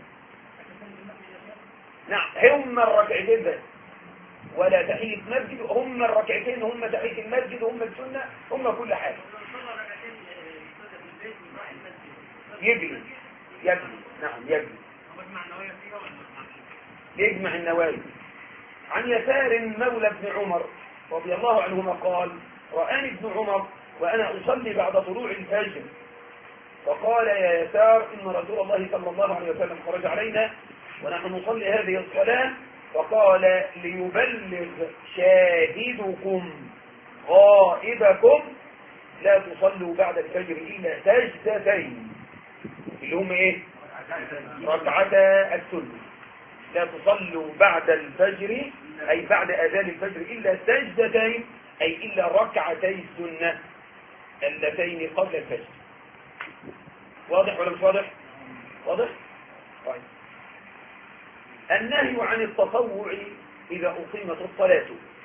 نعم هم الركعتين بس. ولا تحية مسجد. هم الركعتين هم تحية المسجد هم السنة هم كل حاجة. يجري. نعم يجري. يجمع النوايا. عن يسار مولى ابن عمر رضي الله عنهما قال رآني ابن عمر وأنا أصلي بعد طلوع الفجر فقال يا يسار إن رسول الله صلى الله عليه وسلم خرج علينا ونحن نصلي هذه الصلاة فقال ليبلغ شاهدكم غائبكم لا تصلوا بعد الفجر إلا سجدتين اللي هم إيه؟ ركعتا السنة. لا تصلوا بعد الفجر أي بعد أذان الفجر إلا سجدتين أي إلا ركعتي السنة اللتين قبل الفجر. واضح ولا مش واضح؟ واضح؟ طيب. النهي عن التطوع إذا أقيمت الصلاة.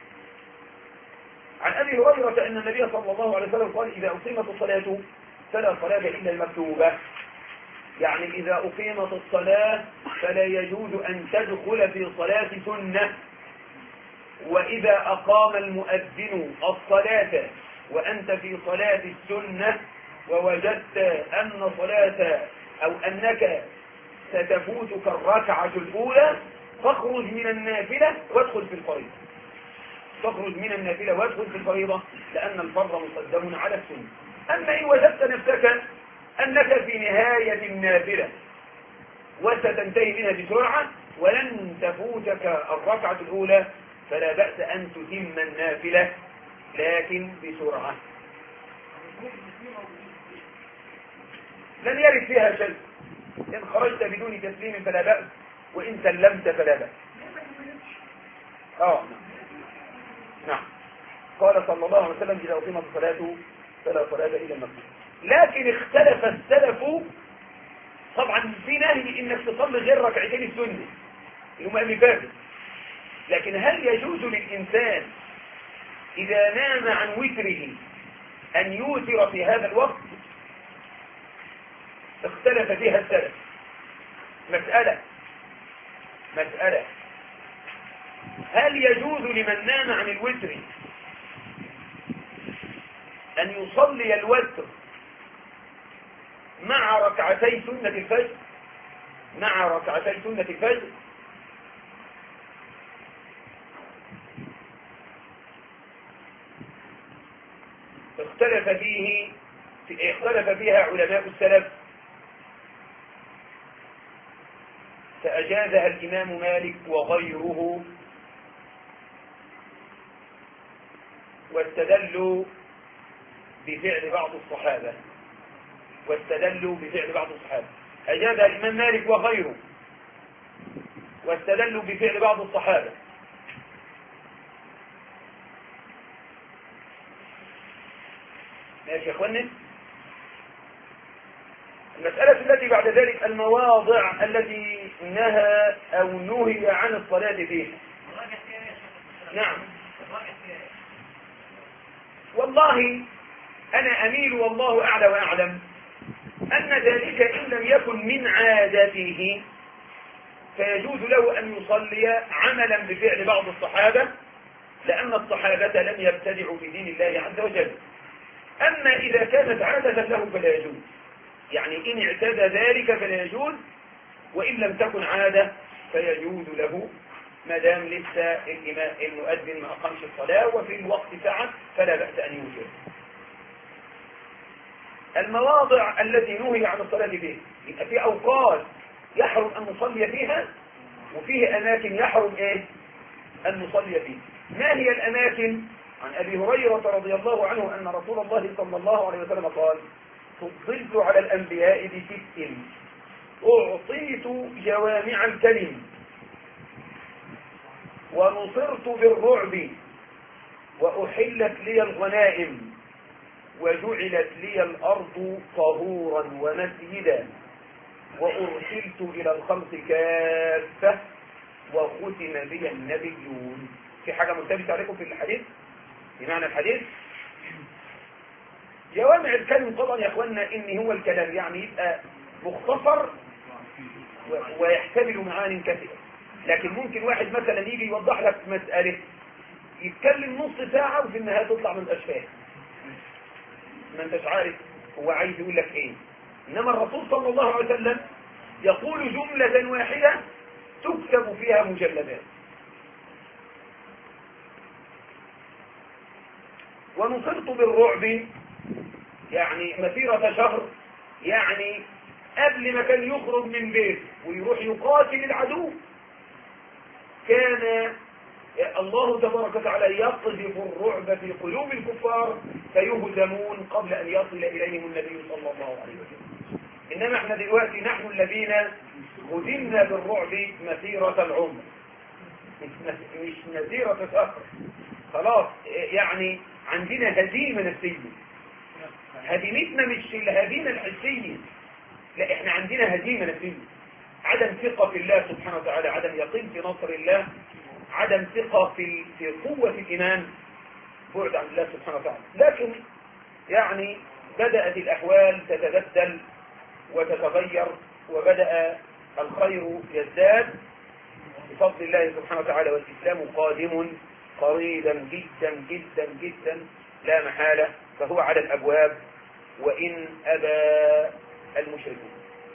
عن أبي هريرة أن النبي صلى الله عليه وسلم قال إذا أقيمت الصلاة فلا صلاة إلا المكتوبة. يعني إذا أقيمت الصلاة فلا يجوز أن تدخل في صلاة سنة. وإذا أقام المؤذن الصلاة وأنت في صلاة السنة ووجدت أن صلاة أو أنك ستفوتك الركعة الأولى فاخرج من النافلة وادخل في الفريضة. تخرج من النافلة وادخل في الفريضة لأن الفرض مقدم على السنة. أما إن وجدت نفسك أنك في نهاية النافلة وستنتهي منها بسرعة ولن تفوتك الركعة الأولى فلا بأس أن تتم النافلة لكن بسرعة. لن يرد فيها شيء. إن خرجت بدون تسليم فلا بأس وإن سلمت فلا بأس. نعم. قال صلى الله عليه وسلم إذا أقيمت الصلاة فلا صلاة إلا المكتوبة. لكن اختلف السلف طبعا في نهي إنك تصلي غير ركعتين السنة اللي هم فاتوا، لكن هل يجوز للإنسان إذا نام عن وتره أن يوتر في هذا الوقت؟ اختلف فيها السلف. مسألة هل يجوز لمن نام عن الوتر أن يصلي الوتر مع ركعتي سنة الفجر؟ اختلف فيها علماء السلف، فأجازها الإمام مالك وغيره، واستدلوا بفعل بعض الصحابة. أجازها الإمام مالك وغيره واستدلوا بفعل بعض الصحابة. ماشي يا اخواني. المسألة التي بعد ذلك المواضع التي نهى أو نهي عن الصلاة فيها. نعم. والله أنا أميل والله أعلى وأعلم أن ذلك إن لم يكن من عادته فيجوز له أن يصلي عملا بفعل بعض الصحابة، لأن الصحابة لم يبتدعوا في دين الله عز وجل. أما إذا كانت عادة له فلا يجوز، يعني إن اعتاد ذلك فلا يجوز، وإن لم تكن عادة فيجوز له ما دام لسه المؤذن ما أقامش الصلاة وفي الوقت ساعة فلا بأس أن يوجد. المواضع التي نهي عن الصلاة فيها، يبقى في أوقات يحرم أن نصلي فيها وفيه أماكن يحرم أن نصلي فيها. ما هي الأماكن؟ عن أبي هريرة رضي الله عنه أن رسول الله صلى الله عليه وسلم قال: فضلت على الأنبياء ب6، أعطيت جوامع الكلم، ونصرت بالرعب، وأحلت لي الغنائم، وجعلت لي الأرض طهورا ومسجدا، وأرسلت إلى الخلق كافة، وختم بي النبيون. في حاجة ملتبسة عليكم في الحديث؟ بمعنى الحديث جوامع الكلم طبعا يا اخوانا ان هو الكلام يعني يبقى مختصر ويحتمل معاني كثيرة، لكن ممكن واحد مثلا يجي يوضح لك مسألة يتكلم نص ساعة وفي النهاية تطلع من الأشفاه ما انتش عارف هو عايز يقول لك ايه. انما الرسول صلى الله عليه وسلم يقول جملة واحدة تكتب فيها مجلدات. ونصرت بالرعب يعني مسيرة شهر، يعني قبل ما كان يخرج من بيت ويروح يقاتل العدو كان الله تبارك وتعالى يقذف الرعب في قلوب الكفار فيهزمون قبل أن يصل إليهم النبي صلى الله عليه وسلم. إنما احنا دلوقتي نحن الذين هزمنا بالرعب مسيرة العمر مش مسيرة شهر. خلاص يعني عندنا هزيمة نفسية. هزيمتنا مش الهزيمة الحسية، لا احنا عندنا هزيمة نفسية، عدم ثقة في الله سبحانه وتعالى، عدم يقين في نصر الله، عدم ثقة في قوة الإيمان، بعد عن الله سبحانه وتعالى. لكن يعني بدأت الأحوال تتبدل وتتغير وبدأ الخير يزداد بفضل الله سبحانه وتعالى، والإسلام قادم قريبا جدا جدا جدا لا محالة، فهو على الأبواب وإن أبى المشركون.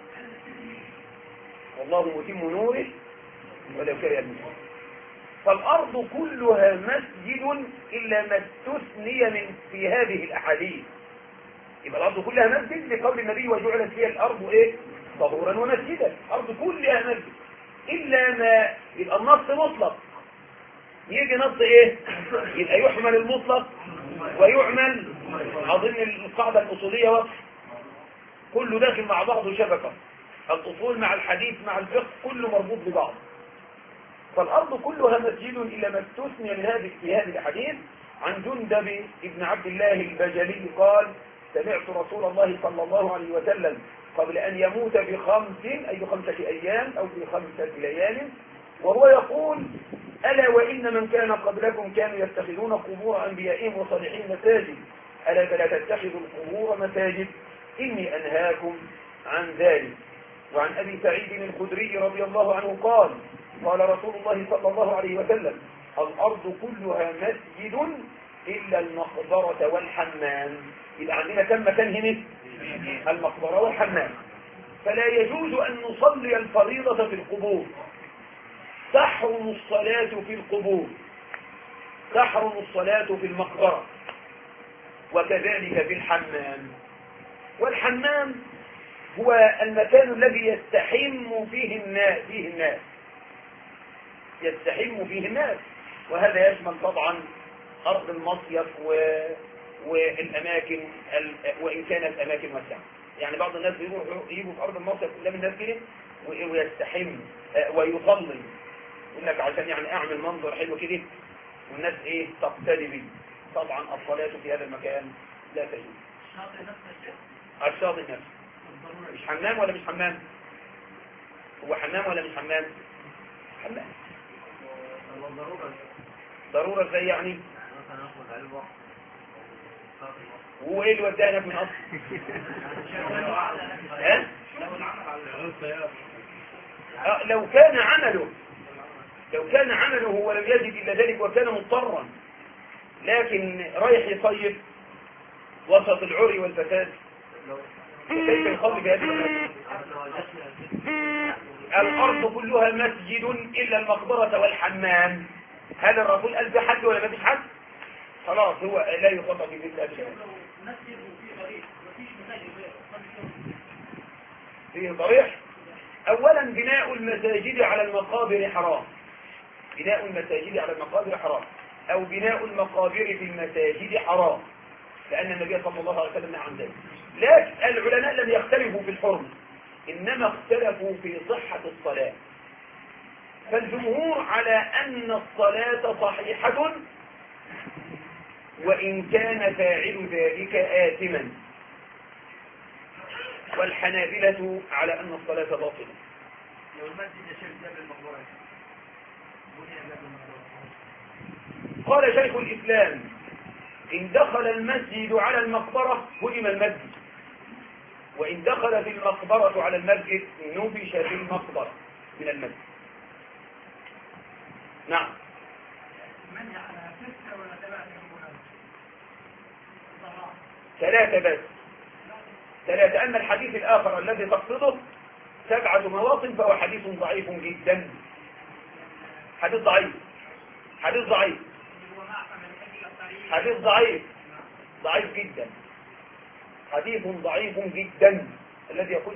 والله متم نوره ولو كره المشركون. فالأرض كلها مسجد إلا ما استثني من في هذه الأحاديث. يبقى الأرض كلها مسجد لقول النبي وجعلت فيها الأرض إيه؟ طهورا ومسجدا. الأرض كلها مسجد إلا ما يبقى النص مطلق. يجي نص إيه؟ يبقى يحمل المطلق ويعمل. أظن القاعدة الأصولية واضحة، كله داخل مع بعضه شبكة، الأصول مع الحديث مع الفقه كله مربوط ببعض. فالأرض كلها مسجد إلا ما استثني من في هذه الحديث. عن جندب ابن عبد الله البجلي قال: سمعت رسول الله صلى الله عليه وسلم قبل أن يموت ب5 أي ب5 أيام أو ب5 ليال وهو يقول: ألا وإن من كان قبلكم كانوا يتخذون قبور أنبيائهم وصالحين مساجد، ألا فلا تتخذوا القبور مساجد، إني أنهاكم عن ذلك. وعن أبي سعيد الخدري رضي الله عنه قال: قال رسول الله صلى الله عليه وسلم: الأرض كلها مسجد إلا المقبرة والحمام. يبقى عندنا كم مكان هنا؟ المقبرة والحمام. فلا يجوز أن نصلي الفريضة في القبور، تحرم الصلاة في القبور، تحرم الصلاة في المقبرة، وكذلك في الحمام. والحمام هو المكان الذي يستحم فيه الناس يستحم فيه الناس، وهذا يشمل طبعا أرض المصيف والأماكن وإن كانت أماكن واسعة. يعني بعض الناس يجوا في أرض المصيف قدام الناس كده ويستحم ويصلي، يقول لك عشان يعني أعمل منظر حلو كده والناس إيه تقتدي بي. طبعا الصلاة في هذا المكان لا تجوز. الشاطئ نفسه مش حمام ولا مش حمام؟ هو حمام ولا مش حمام؟ حمام. ضرورة ازاي يعني؟ هو ايه اللي ودانا من اصل؟ لو كان عمله ولم يجد الا ذلك وكان مضطرا، لكن رايح يصيف وسط العري والفساد، كيف يخلي بهذه الأماكن؟ الأرض كلها مسجد إلا المقبرة والحمام. هذا الرسول قال في حد ولا ما فيش حد؟ خلاص هو لا يخطأ في مثل هذا الشيء. فيه ضريح. أولا بناء المساجد على المقابر حرام. بناء المساجد على المقابر حرام، أو بناء المقابر في المساجد حرام، لأن النبي صلى الله عليه وسلم نهى عن ذلك. لكن العلماء لم يختلفوا في الحرمة، إنما اختلفوا في صحة الصلاة. فالجمهور على أن الصلاة صحيحة وإن كان فاعل ذلك آثما، والحنابلة على أن الصلاة باطلة. قال شيخ الإسلام: إن دخل المسجد على المقبرة هدم المسجد، وإن دخل في المقبرة على المسجد نبش في المقبرة من المسجد. نعم. ثلاثة بس، ثلاثة. أما الحديث الآخر الذي تقصده 7 مواطن فهو حديث ضعيف جدا. حديث ضعيف، حديث ضعيف، حديث ضعيف، ضعيف جدا، حديث ضعيف جدا. الذي يقول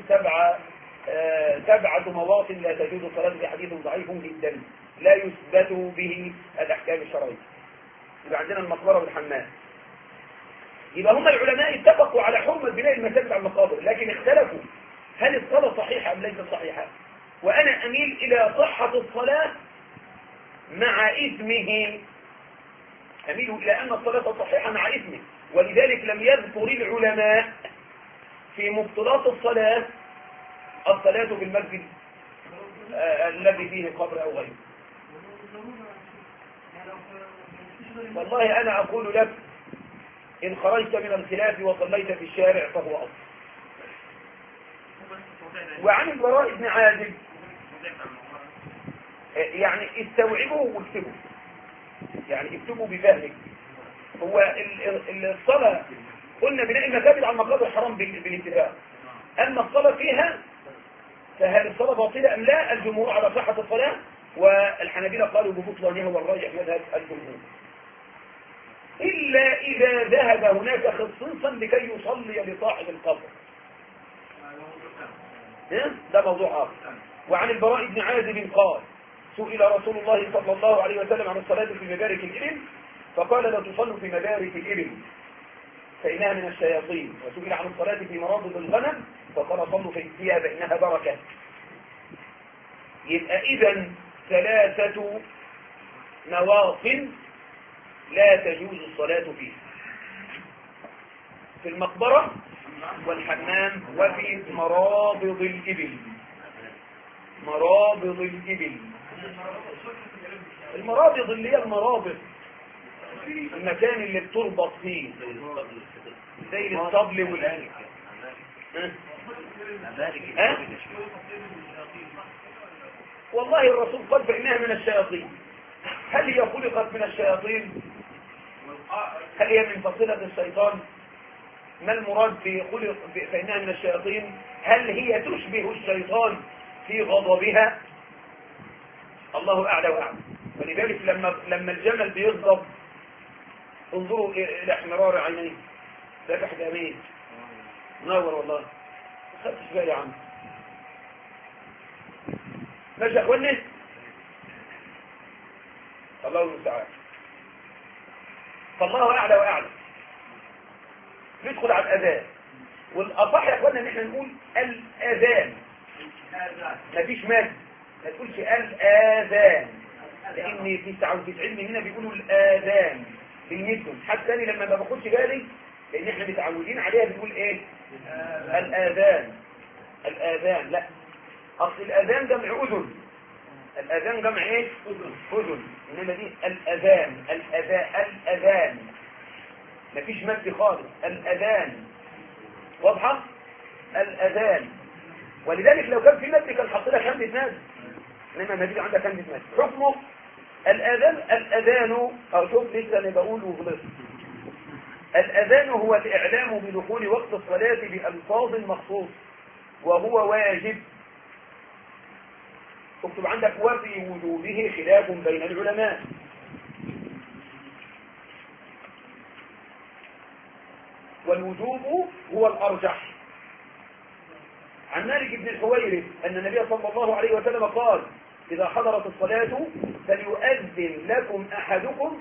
7 مواطن لا تجوز الصلاة بحديث ضعيف جدا لا يثبت به الأحكام الشرعية. يبقى عندنا المقبرة والحمام. يبقى هم العلماء اتفقوا على حرمة بناء المساجد على المقابر، لكن اختلفوا هل الصلاة صحيحة أم ليست صحيحة. وأنا أميل إلى صحة الصلاة مع إثمه، أميل إلى أن الصلاة صحيحة مع إثمه. ولذلك لم يذكر العلماء في مبطلات الصلاة في المسجد الذي فيه قبر أو غيره. والله أنا أقول لك إن خرجت من الخلاف وصليت في الشارع فهو أصل. وعن البراء بن عازب يعني استوعبوا واكتبوا، يعني اكتبوا بفهمك. هو الصلاة قلنا بناء المساجد على المقابر حرام. حرام بالاتفاق. أما الصلاة فيها فهل الصلاة باطلة أم لا؟ الجمهور على صحة الصلاة، والحنابلة قالوا ببطلانها والراجح مذهب الجمهور، إلا إذا ذهب هناك خصيصا لكي يصلي لصاحب القبر، ده موضوع آخر. وعن البراء بن عازب قال سئل رسول الله صلى الله عليه وسلم عن الصلاة في مبارك الإبل فقال لا تصلوا في مبارك الإبل فإنها من الشياطين، وسئل عن الصلاة في مرابض الغنم فقال صلوا فيها فإنها بركة. يبقى إذن 3 مواطن لا تجوز الصلاة فيها: في المقبرة والحمام وفي مرابض الإبل. مرابض الإبل، المرابض اللي هي المرابض، المكان اللي بتربط فيه زي الطبل والأنك. والله الرسول قال فإنها من الشياطين. هل هي خلقت من الشياطين؟ هل هي من فصيلة الشيطان؟ ما المراد بخلق فإنها من الشياطين؟ هل هي تشبه الشيطان في غضبها؟ الله أعلى وأعلم. ولذلك لما الجمل بيغضب انظروا إلى احمرار عينيه، ده تحت أمين نور والله ما خدتش بالي عنه. ماشي يا أخواني، الله المستعان. فالله أعلى وأعلم. ندخل على الأذان، والأصح يا أخواننا إن احنا نقول الأذان، مفيش مد، ما تقولش الآذان، لأن 99 مننا بيقولوا الآذان بالمدن. حتى ثاني لما ما باخدش بالي لأن احنا متعودين عليها بنقول إيه؟ الآذان. الآذان لا، أصل الآذان جمع أذن، الآذان جمع إيه؟ أذن. إنما دي الأذان، الأذان مفيش مد خالص، الأذان. واضحة؟ الأذان. ولذلك لو كان في مد كان حط لك همزة مد، انما ما فيش عندك همزة مد. حكمه الأذان أو شوف لسه أنا بقول وغلط. الأذان هو الإعلام بدخول وقت الصلاة بألفاظ مخصوص وهو واجب. اكتب عندك وفي وجوبه خلاف بين العلماء. والوجوب هو الأرجح. عن مالك بن الحويرث أن النبي صلى الله عليه وسلم قال إذا حضرت الصلاة فليؤذن لكم أحدكم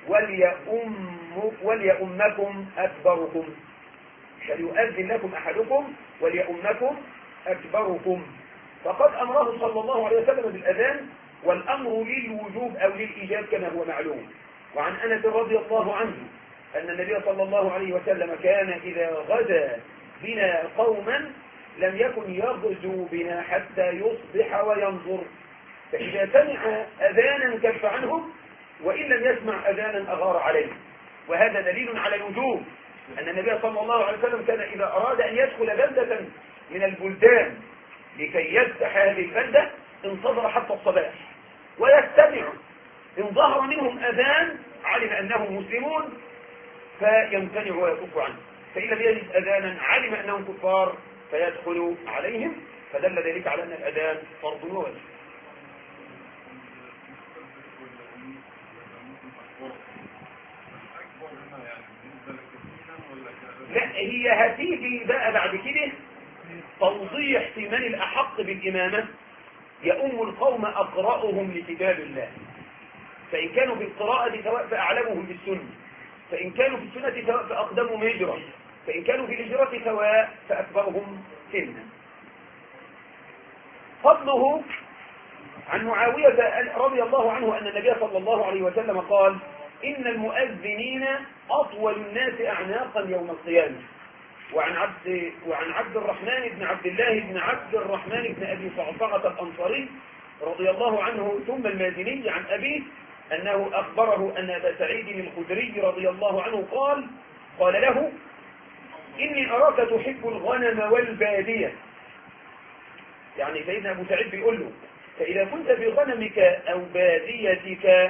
وليؤمكم أكبركم. فليؤذن لكم أحدكم وليؤمكم أكبركم. فقد أمره صلى الله عليه وسلم بالأذان، والأمر للوجوب أو للإيجاب كما هو معلوم. وعن أنس رضي الله عنه أن النبي صلى الله عليه وسلم كان إذا غدا بنا قوما لم يكن يغزو بنا حتى يصبح وينظر، فإذا سمع أذانا كف عنهم، وإن لم يسمع أذانا أغار عليه. وهذا دليل على الوجوب أن النبي صلى الله عليه وسلم كان إذا أراد أن يدخل بلدة من البلدان لكي يفتح هذه البلدة انتظر حتى الصباح ويستمع. إن ظهر منهم أذان علم أنهم مسلمون فيمتنع ويكف عنه، فإن لم يجد أذانا علم أنهم كفار فيدخل عليهم. فدل ذلك على أن الأذان فرض واجب. لا، هي هتيجي بقى بعد كده توضيح في من الأحق بالإمامة. يؤم القوم أقرأهم لكتاب الله، فإن كانوا بالقراءة سواء فأعلمهم بالسنة، فإن كانوا في السنة سواء فأقدمهم هجرة، فإن كانوا في الهجرة سواء فأكبرهم سنا. فضله عن معاوية رضي الله عنه أن النبي صلى الله عليه وسلم قال إن المؤذنين أطول الناس أعناقا يوم القيامة. وعن عبد الرحمن بن عبد الله بن عبد الرحمن بن أبي صعصعة الأنصاري رضي الله عنه ثم المازني عن أبيه أنه أخبره أن أبا سعيد الخدري رضي الله عنه قال له إني أراك تحب الغنم والبادية. يعني سيدنا أبو سعيد بيقول له فإذا كنت في غنمك أو باديتك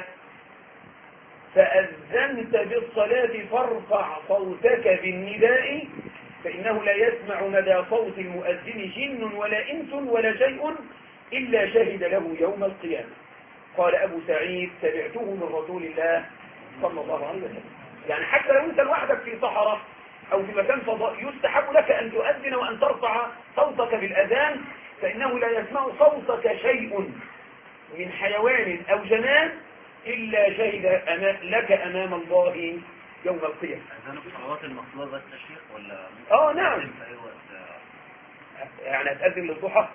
فأذنت بالصلاة فارفع صوتك بالنداء فإنه لا يسمع مدى صوت المؤذن جن ولا إنس ولا شيء إلا شهد له يوم القيامة. قال أبو سعيد سمعته من رسول الله صلى الله عليه وسلم. يعني حتى لو أنت لوحدك في صحراء أو في مكان فضاء يستحب لك أن تؤذن وأن ترفع صوتك بالأذان، فإنه لا يسمع صوتك شيء من حيوان أو جماد إلا شهد لك أمام الله يوم القيامة. أذان الصلوات المفروضة بس يا شيخ ولا؟ نعم. في أي وقت؟ يعني هتأذن للضحى؟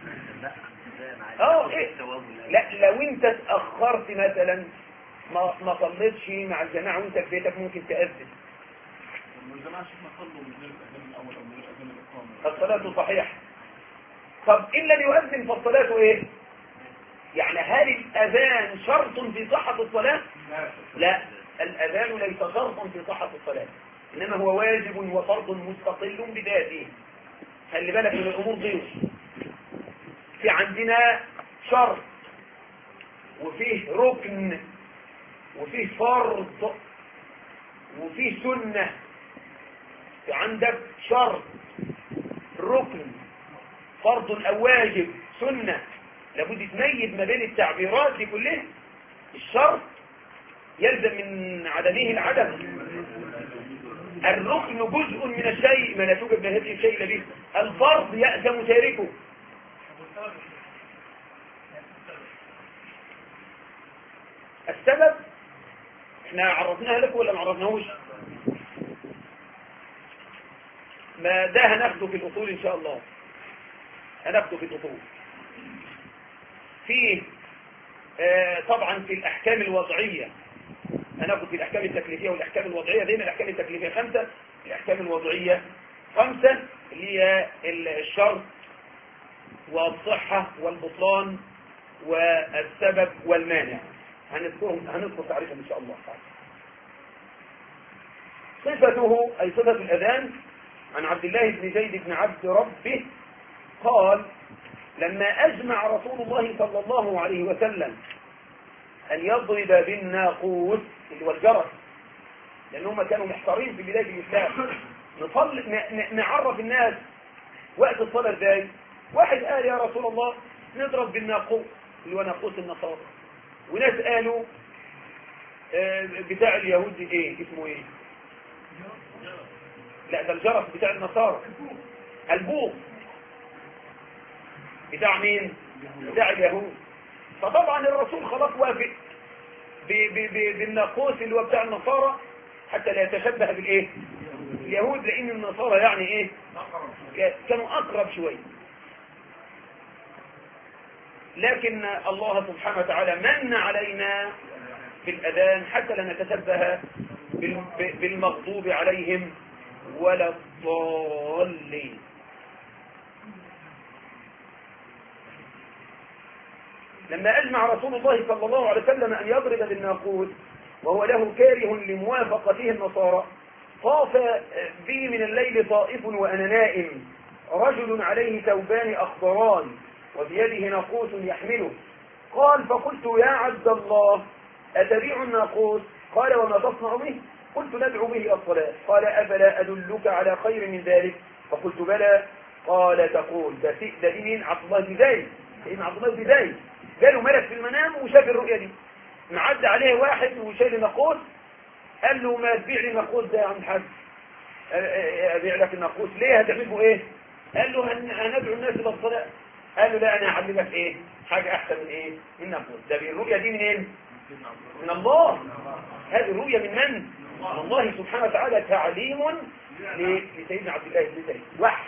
لا. إيه؟ لا، لو أنت اتأخرت مثلا ما صليتش مع الجماعة وأنت في بيتك ممكن تأذن. والجماعة شيخنا صلوا من غير الأذان الأول أو من غير الأذان الإقامة. الصلاة صحيحة. طب إن لم يؤذن فالصلاة إيه؟ يعني هل الأذان شرط في صحة الصلاة؟ لا، الأذان ليس شرطا في صحة الصلاة، إنما هو واجب وفرض مستقل بذاته. خلي بالك من الأمور دي. في عندنا شرط وفيه ركن وفيه فرض وفيه سنة. في عندك شرط، ركن، فرض أو واجب، سنة. لابد تميز ما بين التعبيرات دي كلها. الشرط يلزم من عدمه العدم. الركن جزء من الشيء ما لا توجد من هذه الشيء به. الفرض يأثم تاركه. السبب احنا عرفناها لكم ولا ما عرفناهوش؟ ما ده هناخده في الأصول إن شاء الله، هناخده في الأصول. في طبعا في الأحكام الوضعية هناخد في الأحكام التكليفية والأحكام الوضعية. دين الأحكام التكليفية 5، الأحكام الوضعية 5 اللي هي الشرط والصحة والبطلان والسبب والمانع. هنذكر تعريفهم إن شاء الله. صفته أي صفة الأذان عن عبد الله بن زيد بن عبد ربه قال: لما أجمع رسول الله صلى الله عليه وسلم أن يضرب بالناقوس اللي هو الجرس، لأنهم كانوا محتارين في بداية الإسلام، نعرف الناس وقت الصلاة ازاي. واحد قال: يا رسول الله نضرب بالناقوس اللي هو ناقوس النصارى. وناس قالوا بتاع اليهود ايه اسمه ايه؟ لا، ده الجرس بتاع النصارى. البوق بتاع مين؟ بتاع اليهود. فطبعا الرسول خلاص وافق بالناقوس اللي هو بتاع النصارى حتى لا يتشبه بالايه؟ اليهود، لان النصارى يعني ايه؟ كانوا اقرب شويه. لكن الله سبحانه وتعالى من علينا بالأذان حتى لا نتشبه بالمغضوب عليهم ولا الضالين. لما أجمع رسول الله صلى الله عليه وسلم أن يضرب بالناقوس وهو له كاره لموافقته النصارى، طاف بي من الليل طائف وأنا نائم رجل عليه ثوبان أخضران وبيده ناقوس يحمله. قال: فقلت: يا عبد الله أتبيع الناقوس؟ قال: وما تصنع به؟ قلت: ندعو به الصلاة. قال: أفلا أدلك على خير من ذلك؟ فقلت: بلى. قال: تقول ده مين؟ عبد الله بن زيد. سيدنا عبد الله بن زيد جاله ملك في المنام وشاف الرؤيا دي، معدى عليه واحد وشايل ناقوس، قال له: ما تبيع لي الناقوس ده يا عم الحاج؟ أبيع لك الناقوس ليه؟ هتعمله ايه؟ قال له: هندعو الناس الى الصلاة. قال له: لا، انا هعلمك ايه؟ حاجة احسن من ايه؟ من ناقوس. ده الرؤيا دي منين؟ من الله. هذه الرؤيا من من؟ من الله سبحانه وتعالى، تعليم لسيدنا عبد الله بن زيد، وحي.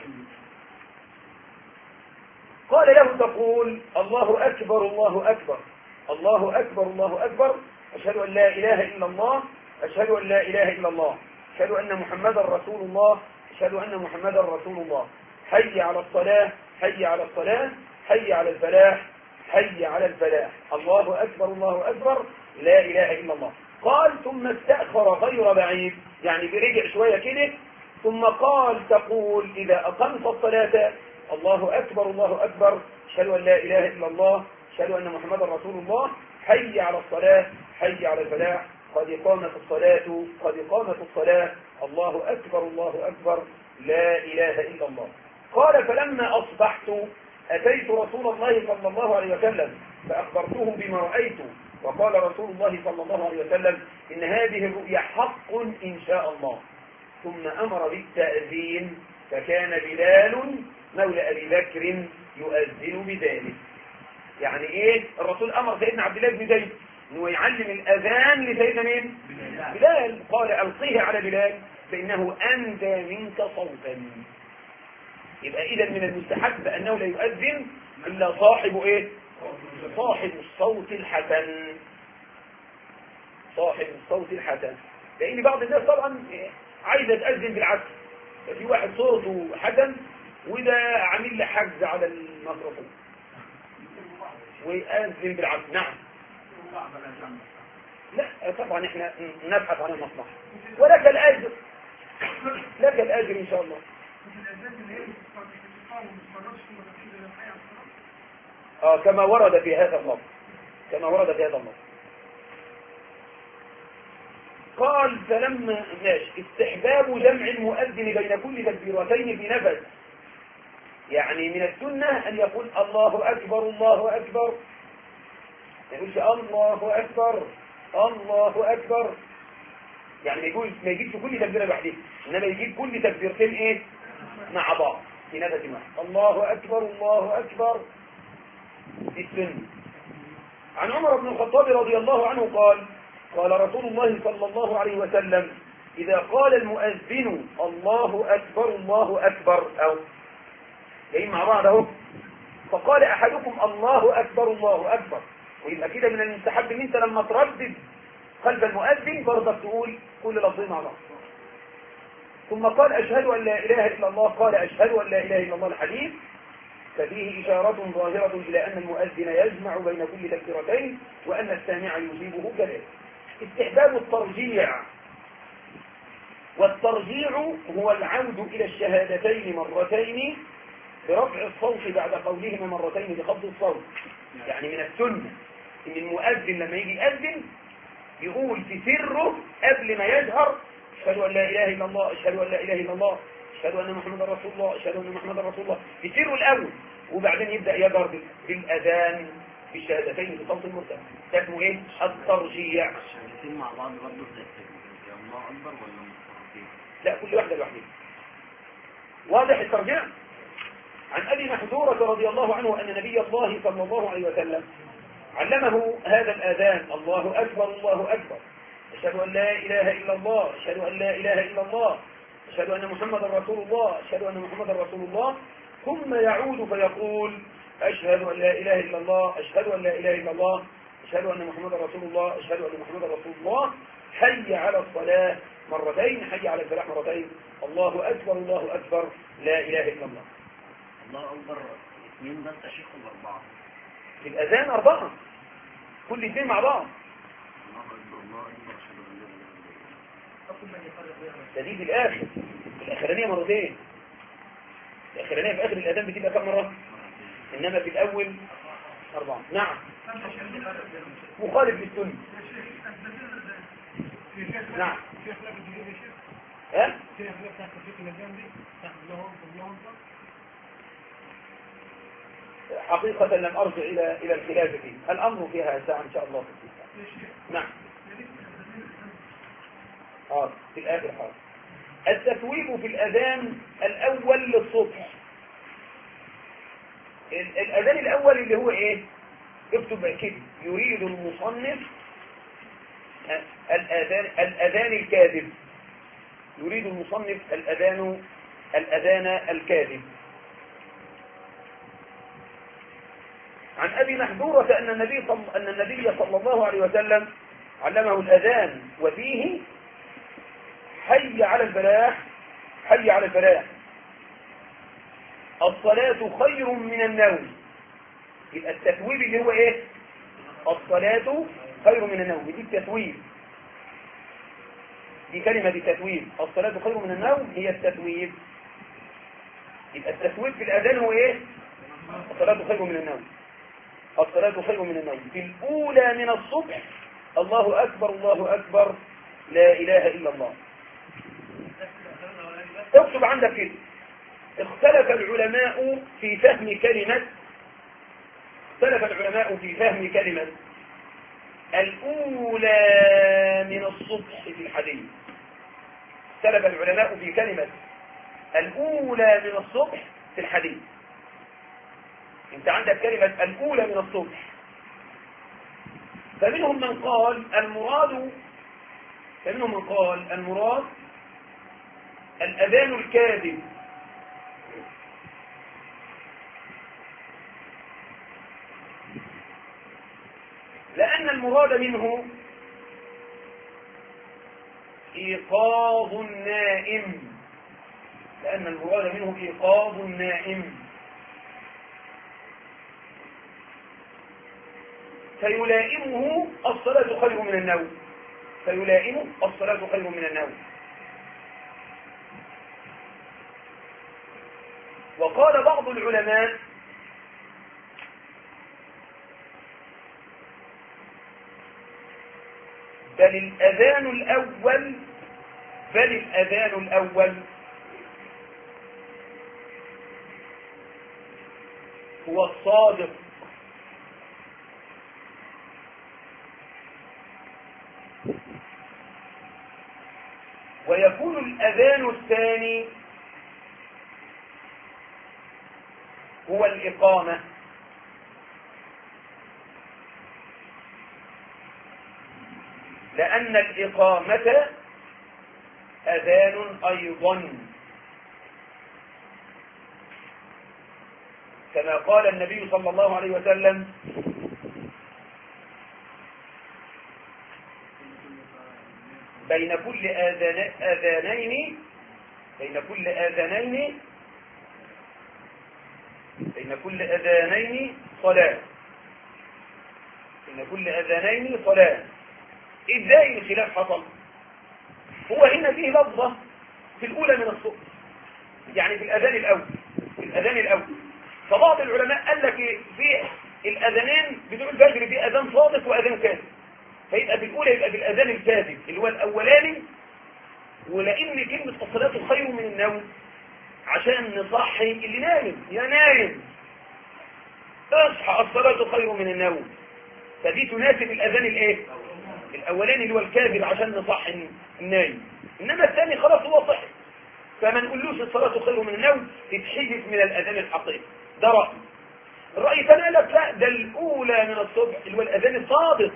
قال له: تقول الله أكبر الله أكبر الله أكبر الله أكبر، أشهد أن لا إله إلا الله، أشهد أن لا إله إلا الله، أشهد أن محمدا رسول الله، أشهد أن محمدا رسول الله، حي على الصلاة، حي على الصلاة، حي على الفلاح، حي على الفلاح، الله أكبر الله أكبر، لا إله إلا الله. قال: ثم استأخر غير بعيد، يعني برجع شوية كده، ثم قال: تقول إذا أقمت الصلاة الله أكبر الله أكبر، أشهد أن لا إله إلا الله، أشهد أن محمدا رسول الله، حي على الصلاة، حي على الفلاح، قد قامت الصلاة، قد قامت الصلاة، الله أكبر الله أكبر، لا إله إلا الله. قال فلما أصبحت أتيت رسول الله صلى الله عليه وسلم فأخبرته بما رأيت، وقال رسول الله صلى الله عليه وسلم إن هذه الرؤيا حق إن شاء الله. ثم أمر بالتأذين فكان بلال مولى أبي بكر يؤذن بذلك. يعني إيه؟ الرسول أمر سيدنا عبد الله بن زيد أنه يعلم الأذان لسيدنا مين؟ بلال. قال ألقيه على بلال فإنه أندى منك صوتا. يبقى إذا من المستحب أنه لا يؤذن إلا صاحب إيه؟ صاحب الصوت الحسن. صاحب الصوت الحسن. لأن بعض الناس طبعا عايزة تأذن بالعكس، ففي واحد صوته حسن وده عامل له حجز على الميكروفون ويأذن بالعكس. نعم. لا طبعا احنا نبحث عن المصلحة ولك الأجر، لك الأجر إن شاء الله. كما ورد في هذا اللفظ، كما ورد في هذا اللفظ. قال فلما ماشي استحباب جمع المؤذن بين كل تكبيرتين بنفس. يعني من السنة أن يقول الله أكبر الله أكبر، ما يقولش الله أكبر الله أكبر. يعني ما يجيبش كل تكبيرة لوحدها، إنما يجيب كل تكبيرتين إيه مع بعض في نفس واحد. الله أكبر الله أكبر. دي السنة. عن عمر بن الخطاب رضي الله عنه قال قال رسول الله صلى الله عليه وسلم إذا قال المؤذن الله أكبر الله أكبر أو جايين مع بعض اهو، فقال أحدكم الله أكبر الله أكبر، ويبقى كده من المستحب ان انت لما تردد خلف المؤذن برضك تقول كل لفظين مع بعض. ثم قال أشهد أن لا إله إلا الله، قال أشهد أن لا إله إلا الله الحديث، ففيه إشارة ظاهرة إلى أن المؤذن يجمع بين كل تكبيرتين وأن السامع يجيبه كذلك. استحباب الترجيع، والترجيع هو العود إلى الشهادتين مرتين برفع الصوت بعد قولهما مرتين بخفض الصوت. يعني من السنة إن المؤذن لما يجي يؤذن يقول في سره قبل ما يجهر أشهد أن لا إله إلا الله أشهد أن لا إله إلا الله أشهد أن محمدا رسول الله أشهد أن محمدا رسول الله في سره الأول، وبعدين يبدأ يجهر بالأذان بالشهادتين بصوت مرتفع. ده اسمه إيه؟ الترجيع. الشهادتين مع بعض برضه زي التكبير، الله أكبر ولا مستقيم؟ لا، كل واحدة لوحدها. واضح الترجيع؟ عن أبي محذورة رضي الله عنه أن نبي الله صلى الله عليه وسلم علمه هذا الآذان الله أكبر الله أكبر أشهد أن لا إله إلا الله أشهد أن لا إله إلا الله أشهد أن محمدا رسول الله أشهد أن محمدا رسول الله، ثم يعود فيقول أشهد أن لا إله إلا الله أشهد أن لا إله إلا الله أشهد أن محمدا رسول الله أشهد أن محمدا رسول الله، حي على الصلاة مرتين حي على الفلاح مرتين الله أكبر الله أكبر لا إله إلا الله. الله أكبر اثنين بس يا شيخ ولا أربعة؟ في الأذان 4 كل اثنين مع بعض. الله أكبر الله أكبر أشهد أن لا إله إلا الله. ده دي في الآخر، في الأخرانية مرتين. الأخرانية في آخر الأذان بتبقى كم مرة؟ إنما في الأول 4. نعم. مخالف للسنة. نعم. ها؟ حقيقة لم أرجع إلى الخلاف فيه، الأمر فيها ساعة إن شاء الله في الساعة. نعم. في الآخر حاضر. التثويب في الأذان الأول للصبح. الأذان الأول اللي هو إيه؟ اكتب كده يريد المصنف الأذان الكاذب. يريد المصنف الأذان الكاذب. عن أبي محذورة أن النبي صلى الله عليه وسلم علمه الأذان وفيه حي على الفلاح حي على الفلاح الصلاة خير من النوم. يبقى التثويب اللي هو ايه؟ الصلاة خير من النوم. دي التثويب، دي كلمة التثويب. الصلاة خير من النوم هي التثويب. يبقى التثويب في الأذان هو ايه؟ الصلاة خير من النوم. الصلاة خير من النوم. في الأولى من الصبح الله أكبر الله أكبر لا إله إلا الله. اكتب عندك كده: اختلف العلماء في فهم كلمة الأولى من الصبح في الحديث. اختلف العلماء في كلمة الأولى من الصبح في الحديث. انت عندك كلمة الأولى من الصبح، فمنهم من قال المراد الأذان الكاذب، لأن المراد منه إيقاظ النائم، فيلائمه الصلاة خير من النوم. وقال بعض العلماء بل الأذان الأول هو الصادق، ويكون الأذان الثاني هو الإقامة، لأن الإقامة أذان أيضا، كما قال النبي صلى الله عليه وسلم: بين كل أذانين صلاة. إزاي الخلاف حصل؟ هو هنا فيه لفظة في الأولى من الصبح، يعني في الأذان الأول. فبعض العلماء قال لك في الأذانين بتوع الفجر في أذان صادق وأذان كاذب، فيبقى في الأولى يبقى في الأذان الكاذب اللي هو الأولاني. ولأن كلمة الصلاة خير من النوم عشان نصحي اللي نايم، يا نايم اصحى، الصلاة خير من النوم، فدي تناسب الأذان الأولاني اللي هو الكاذب عشان نصحي النايم. إنما الثاني خلاص هو صحي، فما نقولوش الصلاة خير من النوم، تتحذف من الأذان الحقيقي. ده رأي. الرأي الثاني قال لك لا، ده الأولى من الصبح اللي هو الأذان الصادق،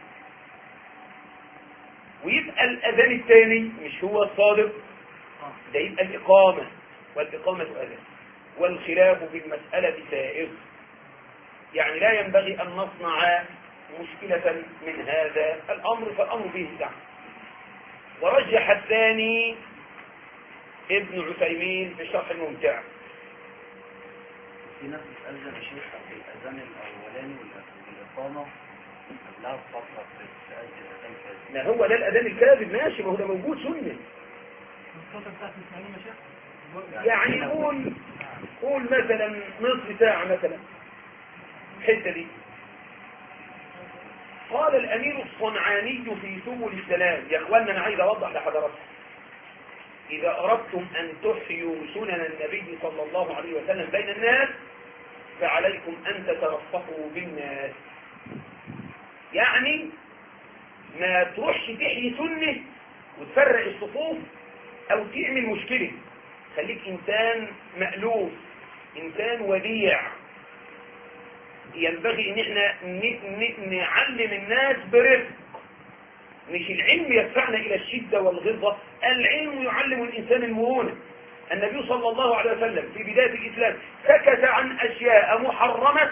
ويبقى الأذان الثاني مش هو الصادق، ده يبقى الإقامة، والإقامة أذان. والخلاف في المسألة سائغ، يعني لا ينبغي أن نصنع مشكلة من هذا الأمر، فالأمر فيه سعة. ورجح الثاني ابن عثيمين في الشرح الممتع. في ناس بتأذن الشيخ في الأذان الأولاني والإقامة قبلها بفترة بتأذن الأذان الكاذب. ما هو ده الأذان الكاذب ماشي، ما هو ده موجود سنة. يعني قول مثلا نصف ساعة مثلا الحتة دي. قال الأمير الصنعاني في سبل السلام: يا أخوانا أنا عايز أوضح لحضراتكم، إذا أردتم أن تحيوا سنن النبي صلى الله عليه وسلم بين الناس فعليكم أن تترفقوا بالناس. يعني ما تروحش تحيي سنة وتفرق الصفوف أو تعمل مشكلة، خليك إنسان مألوف، إنسان وديع. ينبغي ان احنا نعلم الناس برفق، مش العلم يدفعنا الى الشدة والغلظة، العلم يعلم الانسان المرونة. النبي صلى الله عليه وسلم في بداية الاسلام سكت عن اشياء محرمة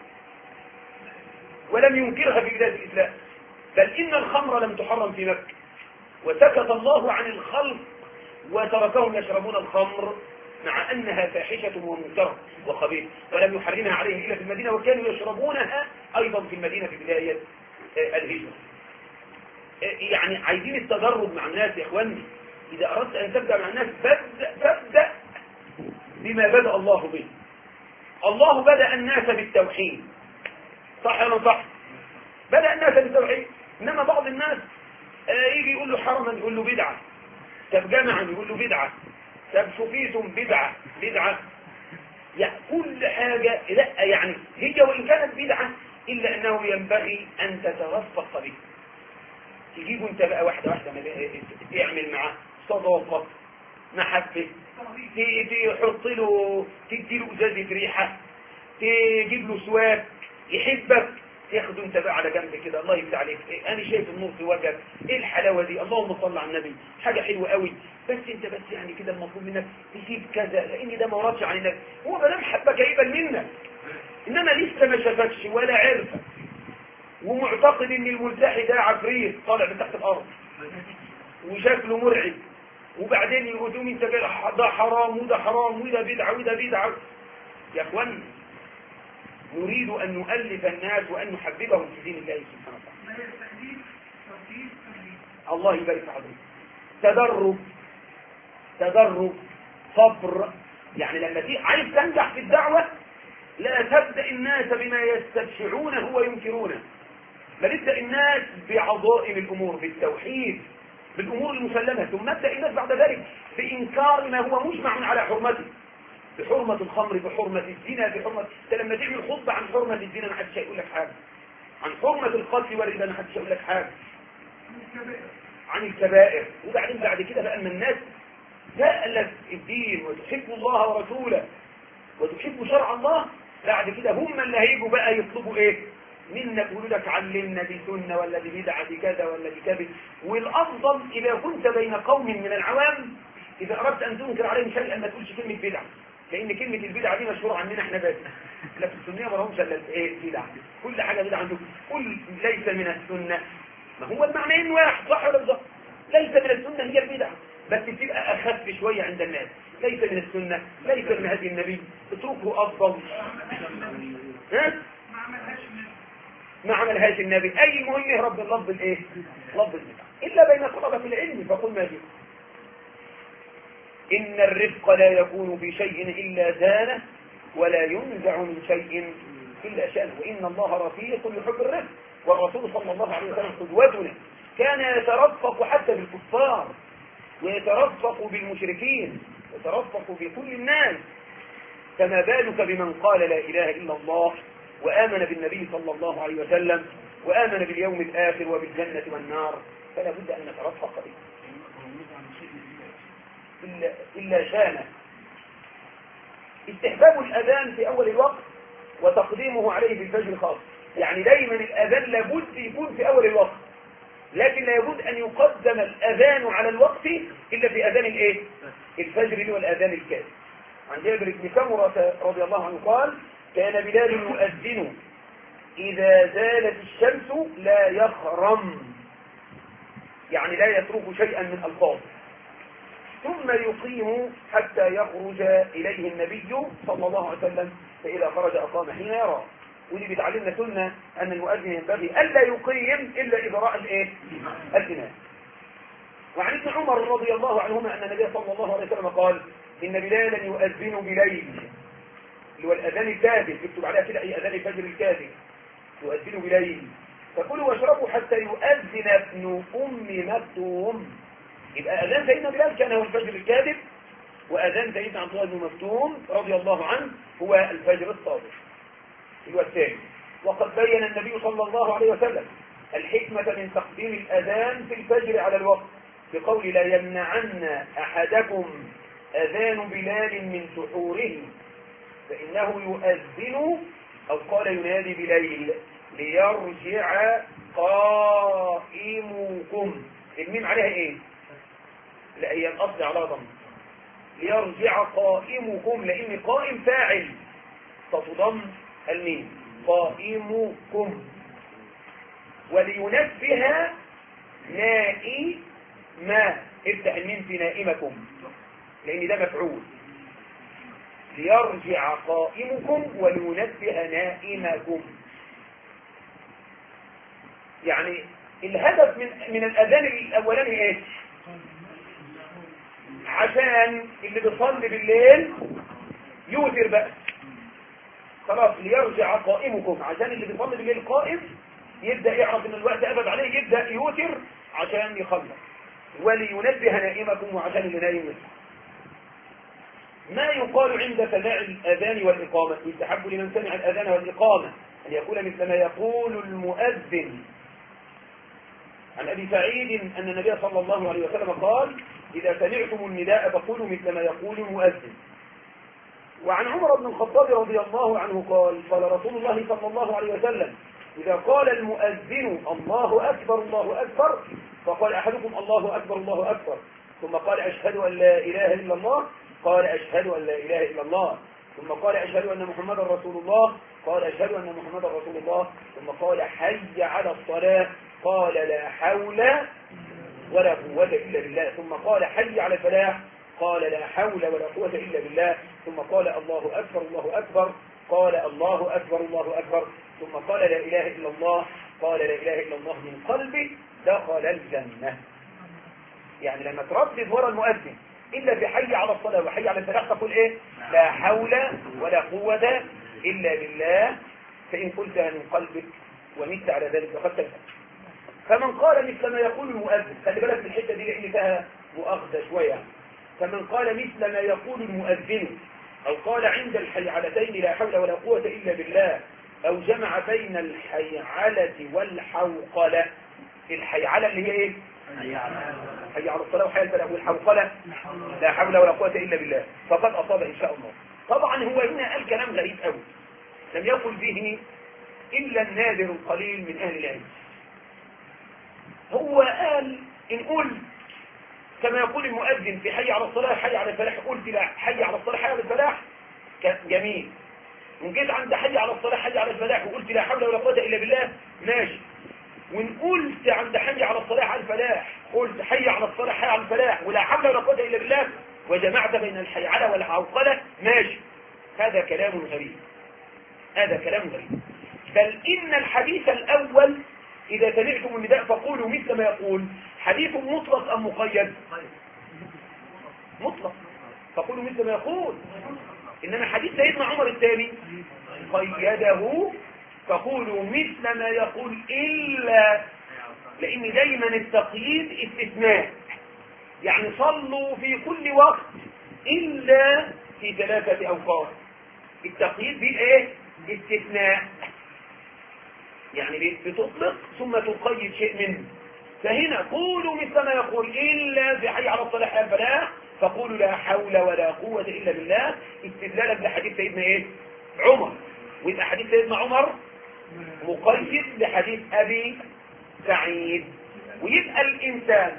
ولم ينكرها في بداية الاسلام، بل ان الخمر لم تحرم في مكة، وسكت الله عن الخلق وتركهم يشربون الخمر مع أنها فاحشة ومنكرة وخبيثة، ولم يحرمها عليهم إلا في المدينة، وكانوا يشربونها أيضا في المدينة في بداية الهجرة. يعني عايزين التدرج مع الناس يا إخواني. إذا أردت أن تبدأ مع الناس فابدأ بما بدأ الله به. الله بدأ الناس بالتوحيد، صح ولا صح؟ بدأ الناس بالتوحيد. إنما بعض الناس يجي يقول له حرما يقول له بدعة، طب جمعا يقول له بدعة، طب شوفيتم بدعة يعني كل حاجة لا يعني هي وإن كانت بدعة إلا أنه ينبغي أن تترفق به. تجيبوا انت بقى واحدة تعمل معاه صداقة محبة، تحط له تدي له ازازة ريحة، تجيب له سواك يحبك، تاخده انت بقى على جنب كده، الله يفتح عليك، انا شايف النور في وجهك، ايه الحلاوة دي، اللهم صل على النبي، حاجة حلوة قوي، بس انت بس يعني كده المطلوب منك تسيب كذا لان ده ما وردش عن النبي. هو ما دام حبك هيقبل منك، انما لسه ما شافكش ولا عرفك ومعتقد ان الملتحي ده عفريت طالع من تحت الارض وشكله مرعب، وبعدين يقولون انت ده حرام وده حرام وده بدعه وده بدعه. يا اخوان نريد ان نؤلف الناس وان نحببهم في دين الله سبحانه وتعالى. الله يبارك في حضرتك. تدرج صبر، يعني لما عايز تنجح في الدعوه لا تبدا الناس بما يستبشعونه وينكرونه، بل ابدأ الناس بعظائم الأمور، بالتوحيد، بالأمور المسلمة، ثم ابدأ الناس بعد ذلك بإنكار ما هو مجمع على حرمته، بحرمة الخمر، بحرمة الزنا، بحرمة لما تعمل خطبة عن حرمة الزنا ما حدش هيقول لك حاجة، عن حرمة القتل والربا ما حدش هيقول لك حاجة، عن الكبائر. وبعدين بعد كده بقى أما الناس تألف الدين وتحب الله ورسوله وتحب شرع الله، بعد كده هم اللي هيجوا بقى يطلبوا ايه منك، يقولوا لك علمنا دي سنه ولا دي بدعه دي كذا ولا دي كذا. والافضل اذا كنت بين قوم من العوام اذا اردت ان تنكر عليهم شيئا ما تقولش كلمه بدعه، لان كلمه البدعه دي مشهوره عننا احنا بس، لا في السنيه ما لهمش الا ايه بدعه، كل حاجه بدعه عندهم، قل ليس من السنه، ما هو المعنيين واحد، صح ولا لا؟ ليس من السنه هي البدعه، بس بتبقى اخف شويه عند الناس، ليس من السنه، ليس من هدي النبي، اتركه افضل. ها؟ ما عملهاش النبي، اي مهم يهرب اللفظ الايه؟ لفظ البدعه، الا بين طلبه العلم فقل ما جئت. ان الرفق لا يكون في شيء الا زانه ولا ينزع من شيء الا شانه، وان الله رفيق يحب الرفق، والرسول صلى الله عليه وسلم قدوتنا كان يترفق حتى بالكفار ويترفق بالمشركين يترفق بكل الناس، فما بالك بمن قال لا اله الا الله وآمن بالنبي صلى الله عليه وسلم وآمن باليوم الآخر وبالجنة والنار، فلا بد أن نترفق به إلا شانه. استحباب الأذان في أول الوقت وتقديمه عليه بالفجر خاص، يعني دايما الأذان لابد يكون في أول الوقت، لكن لا يجوز أن يقدم الأذان على الوقت إلا في أذان الإيه؟ الفجر اللي هو الأذان الكاذب. عن جابر بن سمرة رضي الله عنه قال كان بلال يؤذن إذا زالت الشمس لا يخرم، يعني لا يترك شيئا من ألفاظه، ثم يقيم حتى يخرج إليه النبي صلى الله عليه وسلم، فإذا خرج أقام حين يرى. ودي بتعلمنا سنة أن المؤذن ينبغي ألا يقيم إلا إذا رأى الإيه؟ الإمام. وعن ابن عمر رضي الله عنهما أن النبي صلى الله عليه وسلم قال إن بلالا يؤذن بليل، اللي هو الأذان الكاذب، يكتب عليها كده أي أذان الفجر الكاذب، يؤذن بليل، فكلوا واشربوا حتى يؤذن ابن أم مكتوم. يبقى أذان سيدنا بلال كان هو الفجر الكاذب، وأذان سيدنا عبد الله بن مكتوم رضي الله عنه هو الفجر الصادق اللي هو الثاني. وقد بين النبي صلى الله عليه وسلم الحكمة من تقديم الأذان في الفجر على الوقت بقول لا يمنعن أحدكم أذان بلال من سحوره فإنه يؤذن، أو قال ينادي بليل ليرجع قائمكم. الميم عليها ايه؟ لا هي الأصل على ضم، ليرجع قائمكم، لأن قائم فاعل فتضم الميم قائمكم، ولينبه نائما، افتح الميم في نائمكم لأن ده مفعول، ليرجع قائمكم ولينبه نائمكم. يعني الهدف من الأذان الأولاني ايه؟ عشان اللي بيصلي بالليل يوتر بقى خلاص، ليرجع قائمكم، عشان اللي بيصلي بالليل قائم يبدأ يعرف ان الوقت أبد عليه يبدأ يوتر عشان يخلص، ولينبه نائمكم، وعشان اللي نايم يصحى. ما يقال عند سماع الأذان والإقامة؟ يستحب لمن سمع الأذان والإقامة أن يقول مثل ما يقول المؤذن. عن أبي سعيد أن النبي صلى الله عليه وسلم قال: إذا سمعتم النداء فقولوا مثل ما يقول المؤذن. وعن عمر بن الخطاب رضي الله عنه قال: قال رسول الله صلى الله عليه وسلم: إذا قال المؤذن الله أكبر الله أكبر، فقال أحدكم الله أكبر الله أكبر، ثم قال أشهد أن لا إله إلا الله، قال أشهد أن لا إله إلا الله، ثم قال أشهد أن محمدا رسول الله، قال أشهد أن محمدا رسول الله، ثم قال حي على الصلاة، قال لا حول ولا قوة إلا بالله، ثم قال حي على الفلاح، قال لا حول ولا قوة إلا بالله، ثم قال الله أكبر الله أكبر، قال الله أكبر الله أكبر، ثم قال لا إله إلا الله، قال لا إله إلا الله من قلبي، دخل الجنة. يعني لما تردد ورا المؤذن إلا بحي على الصلاة وحي على الفلاح تقول إيه؟ لا حول ولا قوة إلا بالله، فإن قلتها من قلبك ومت على ذلك فقد الفلاح. فمن قال مثل ما يقول المؤذن، خلي بالك من الحتة دي لأن فيها مؤاخذة شوية. فمن قال مثل ما يقول المؤذن، أو قال عند الحيعلتين لا حول ولا قوة إلا بالله، أو جمع بين الحيعلة والحوقلة. الحيعلة اللي هي إيه؟ حي على الصلاة وحي على الفلاح، والحوقلة لا حول ولا قوة إلا بالله، فقد أصاب إن شاء الله. طبعا هو هنا قال كلام غريب قوي لم يقل به إلا النادر القليل من أهل العلم. هو قال إن قلت كما يقول المؤذن في حي على الصلاة حي على الفلاح، قلت لا حي على الصلاة حي على الفلاح جميل. وإن جيت عند حي على الصلاة حي على الفلاح وقلت لا حول ولا قوة إلا بالله ماشي. وإن قلت عند حي على الصلاة على الفلاح قلت حي على الصلاة حي على الفلاح ولا حول ولا قوة إلا بالله وجمعت بين الحيعلة والحوقلة ماشي. هذا كلام غريب، هذا كلام غريب. بل إن الحديث الأول إذا سمعتم النداء فقولوا مثل ما يقول، حديث مطلق أم مقيد؟ مطلق، فقولوا مثل ما يقول. إنما حديث سيدنا عمر الثاني قيده، فقولوا مثل ما يقول إلا، لأن دايما التقييد استثناء، يعني صلوا في كل وقت إلا في 3 أوقات. التقييد دي إيه؟ استثناء، يعني بتطلق ثم تقيد شيء منه. فهنا قولوا مثل ما يقول إلا في حي على الصلاة حي الفلاح، فقولوا لا حول ولا قوة إلا بالله، استدلالا بحديث سيدنا إيه؟ عمر. ويبقى حديث سيدنا عمر مقيد بحديث أبي سعيد. ويبقى الإنسان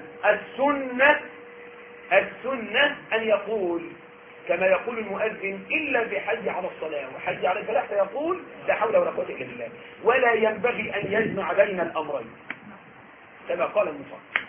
السنة أن يقول كما يقول المؤذن إلا بحي على الصلاة وحي على الفلاح فيقول لا حول ولا قوة إلا بالله، ولا ينبغي أن يجمع بين الأمرين كما قال المصنف.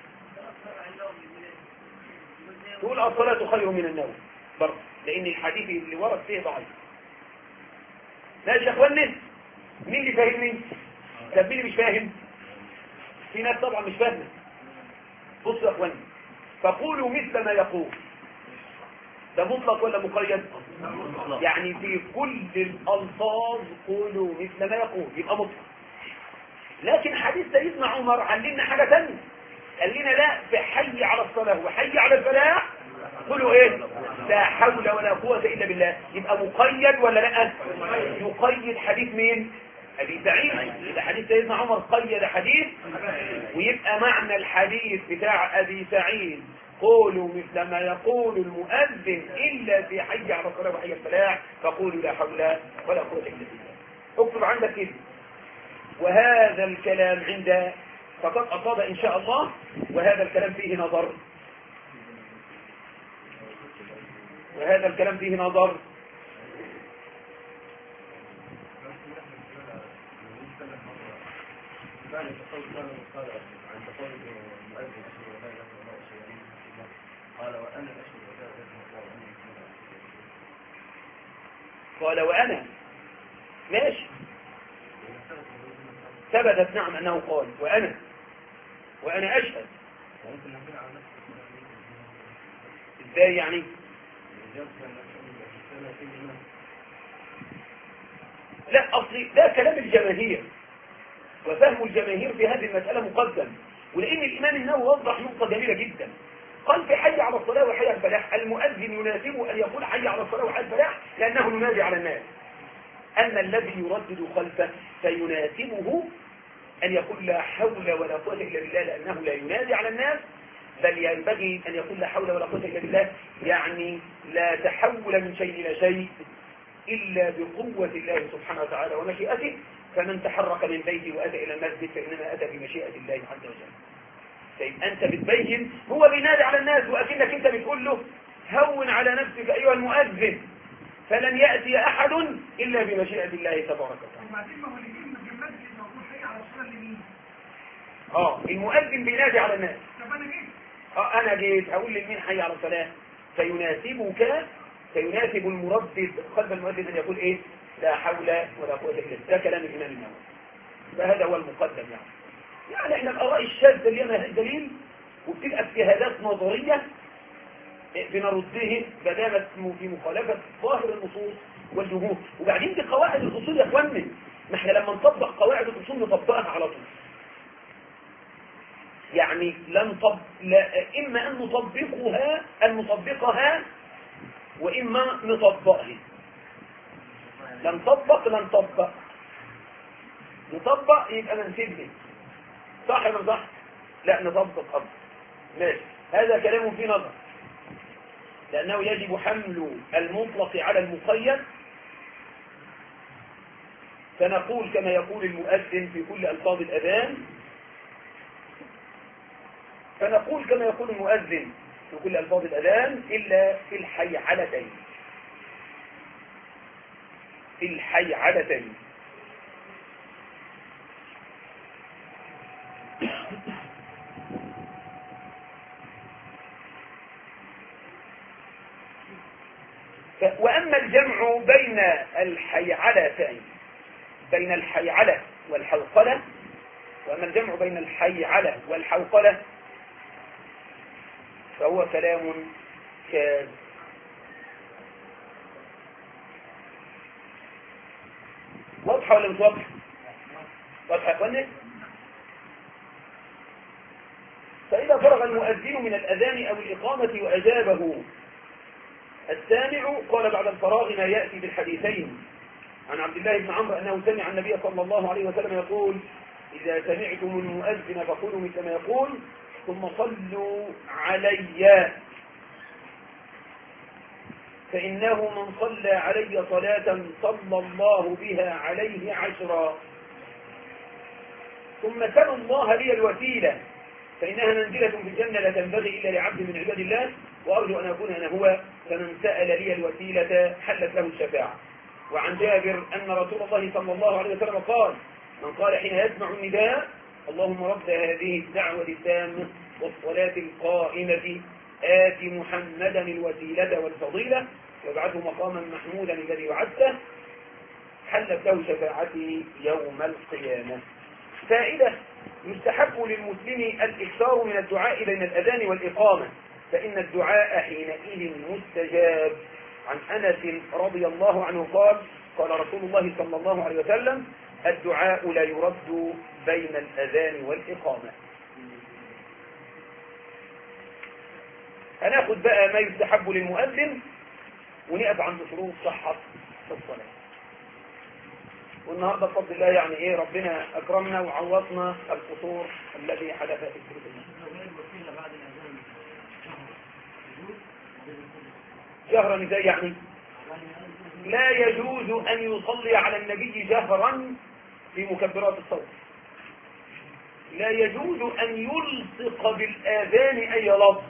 تقول الصلاة خير من النوم برضه، لأن الحديث اللي ورد فيه ضعيف. ماشي يا اخواننا؟ مين اللي فاهمني؟ طب مين اللي مش فاهم؟ في ناس طبعا مش فاهمه. بصوا يا اخواننا، فقولوا مثل ما يقول، ده مطلق ولا مقيد؟ يعني في كل الألفاظ قولوا مثل ما يقول، يبقى مطلق. لكن حديث سيدنا عمر علمنا حاجة ثانية، قال لنا لا، في حي على الصلاة وحي على الفلاح قولوا ايه؟ لا حول ولا قوة إلا بالله. يبقى مقيد ولا لا؟ يقيد حديث مين؟ أبي سعيد. يبقى حديث سيدنا عمر قيد حديث، ويبقى معنى الحديث بتاع أبي سعيد قولوا مثل ما يقول المؤذن إلا في حي على الصلاة وحي الفلاح فقولوا لا حول ولا قوة إلا بالله. اكتب عندك كده. وهذا الكلام عند فقد أصاب إن شاء الله، وهذا الكلام فيه نظر، وهذا الكلام فيه نظر. قال وأنا ماشي، ثبتت نعم أنه قال وأنا أشهد. إزاي يعني؟ لا، أصلي ده كلام الجماهير، وفهم الجماهير في هذه المسألة مقدم. ولأن الإمام النووي وضح نقطة جميلة جدا، قال في حي على الصلاة وحي على الفلاح، المؤذن يناسبه أن يقول حي على الصلاة وحي على الفلاح لأنه ينادي على الناس. أما الذي يردد خلفه فيناسبه أن يقول لا حول ولا قوة إلا بالله لأنه لا ينادي على الناس، بل ينبغي أن يقول لا حول ولا قوة إلا بالله، يعني لا تحول من شيء إلى شيء إلا بقوة الله سبحانه وتعالى ومشيئته. فمن تحرك من بيته وأتى إلى المسجد فإنما أتى بمشيئة الله عز وجل. طيب أنت بتبين، هو بينادي على الناس وأكنك أنت بتقول له هون على نفسك أيها المؤذن فلن يأتي أحد إلا بمشيئة الله تبارك وتعالى. وبعدين ما هو اللي جاي في المسجد موجود حي على الصلاة لمين؟ المؤذن بينادي على الناس. طب أنا جيت. أنا جيت أقول لمين حي على الصلاة؟ فيناسبك، فيناسب المردد قلب المؤذن أن يقول إيه؟ لا حول ولا قوة إلا بالله. ده كلام الإمام النووي. فهذا هو المقدم يعني احنا الآراء الشاذة اللي لها دليل وبتبقى اجتهادات نظرية بنرده بدامت في مخالفة ظاهر النصوص والجمهور. وبعدين دي قواعد الأصول يا اخواني، ما احنا لما نطبق قواعد الأصول نطبقها على طول. يعني إما أن نطبقها وإما نطبقها. نطبق يبقى ننسبه، صح ولا صح؟ لا نطبق أفضل. ماشي، هذا كلام في نظر، لأنه يجب حمل المطلق على المقيد. فنقول كما يقول المؤذن في كل ألفاظ الأذان، إلا في الحيعلتين. وأما الجمع بين الحيعلتين، بين الحيعلة والحوقلة، فهو كلام شاذ. واضحة ولا مش واضحة؟ واضحة يا اخواني؟ فإذا فرغ المؤذن من الأذان أو الإقامة وأجابه السامع، قال بعد الفراغ ما يأتي بالحديثين عن عبد الله بن عمرو أنه سمع النبي صلى الله عليه وسلم يقول: إذا سمعتم المؤذن فقولوا مثل ما يقول ثم صلوا علي، فإنه من صلى علي صلاة صلى الله بها عليه 10. ثم سلوا الله لي الوسيلة فإنها منزلة في الجنة لا تنبغي إلا لعبد من عباد الله، وأرجو أن أكون أنا هو، فمن سأل لي الوسيلة حلت له الشفاعة. وعن جابر أن رسول الله صلى الله عليه وسلم قال: من قال حين يسمع النداء: اللهم رب هذه الدعوة التامة والصلاة القائمة آت محمدا الوسيلة والفضيلة وابعثه مقاما محمودا الذي وعدته، حلت له شفاعتي يوم القيامة. فائدة: يستحب للمسلم الإكثار من الدعاء بين الأذان والإقامة، فإن الدعاء حينئذ مستجاب. عن أنس رضي الله عنه قال: قال رسول الله صلى الله عليه وسلم: الدعاء لا يرد بين الأذان والإقامة. هناخد بقى ما يستحب للمؤذن ونقف عند شروط صحة الصلاة. والنهارده بفضل الله يعني ايه، ربنا اكرمنا وعوضنا القصور الذي حدث في الكتب. جهرا ازاي يعني؟ لا يجوز ان يصلي على النبي جهرا في مكبرات الصوت. لا يجوز ان يلصق بالاذان اي لفظ.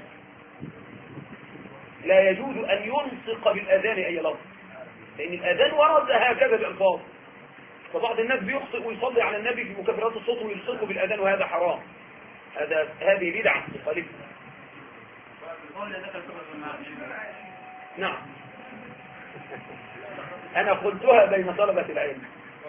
لا يجوز ان يلصق بالاذان اي لفظ، لان الاذان ورد هكذا بالفاظ. فبعض الناس بيخطئ ويصلي على النبي في مكبرات الصوت ويلصقه بالاذان، وهذا حرام. هذه بدعه تخالفها. نعم، انا قلتها بين طلبة العلم.